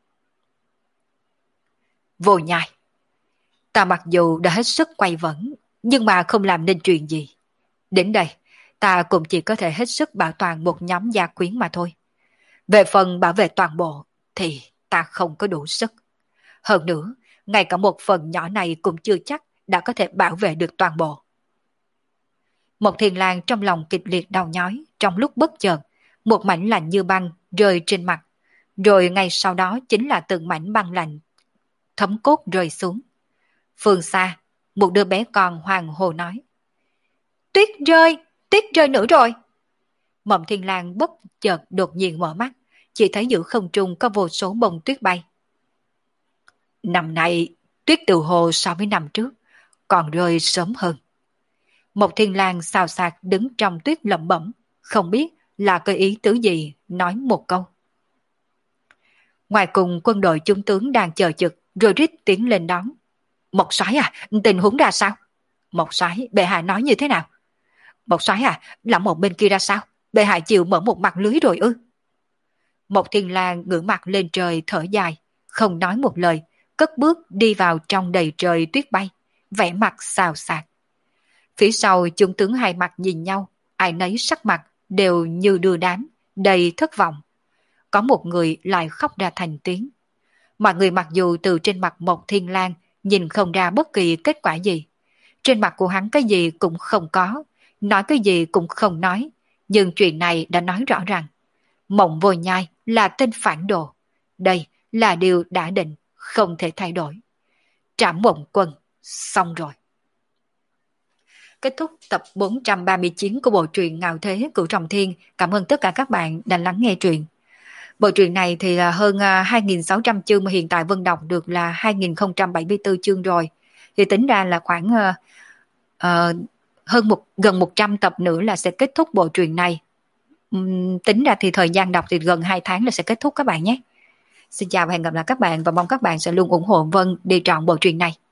Vô Nhai, ta mặc dù đã hết sức quay vẩn, nhưng mà không làm nên chuyện gì. Đến đây, ta cũng chỉ có thể hết sức bảo toàn một nhóm gia quyến mà thôi. Về phần bảo vệ toàn bộ, thì ta không có đủ sức. Hơn nữa, ngay cả một phần nhỏ này cũng chưa chắc đã có thể bảo vệ được toàn bộ. Một Thiên Lang trong lòng kịch liệt đau nhói, trong lúc bất chợt, một mảnh lạnh như băng rơi trên mặt, rồi ngay sau đó chính là từng mảnh băng lạnh thấm cốt rơi xuống. Phương xa, một đứa bé con hoàng hồ nói. Tuyết rơi, tuyết rơi nữa rồi. Mộng Thiên Lang bất chợt đột nhiên mở mắt, chỉ thấy giữa không trung có vô số bông tuyết bay. Năm nay, tuyết từ hồ so với năm trước, còn rơi sớm hơn. Mộc Thiên Lang xào xạc đứng trong tuyết lẩm bẩm, không biết là cái ý tứ gì, nói một câu. Ngoài cùng quân đội trung tướng đang chờ trực, rồi rít tiến lên đón. Mộc soái à, tình huống ra sao? Mộc soái, bệ hạ nói như thế nào? Một soái à, lão một bên kia ra sao? Bệ hạ chịu mở một mặt lưới rồi ư? Một Thiên Lang ngửa mặt lên trời thở dài, không nói một lời, cất bước đi vào trong đầy trời tuyết bay, vẻ mặt xào xạc. Phía sau chúng tướng hai mặt nhìn nhau, ai nấy sắc mặt đều như đưa đám, đầy thất vọng. Có một người lại khóc ra thành tiếng. Mọi người mặc dù từ trên mặt một Thiên Lang nhìn không ra bất kỳ kết quả gì. Trên mặt của hắn cái gì cũng không có, nói cái gì cũng không nói, nhưng chuyện này đã nói rõ ràng. Mộng Vô Nhai là tên phản đồ. Đây là điều đã định, không thể thay đổi. Trảm Mộng Quân, xong rồi. Kết thúc tập bốn trăm ba mươi chín của bộ truyện Ngạo Thế Cửu Trọng Thiên. Cảm ơn tất cả các bạn đã lắng nghe truyện. Bộ truyện này thì là hơn hai nghìn sáu trăm chương mà hiện tại Vân đọc được là hai nghìn không trăm bảy mươi tư chương rồi. Thì tính ra là khoảng uh, uh, hơn một gần một trăm tập nữa là sẽ kết thúc bộ truyện này. Um, tính ra thì thời gian đọc thì gần hai tháng là sẽ kết thúc các bạn nhé. Xin chào và hẹn gặp lại các bạn và mong các bạn sẽ luôn ủng hộ Vân đi trọn bộ truyện này.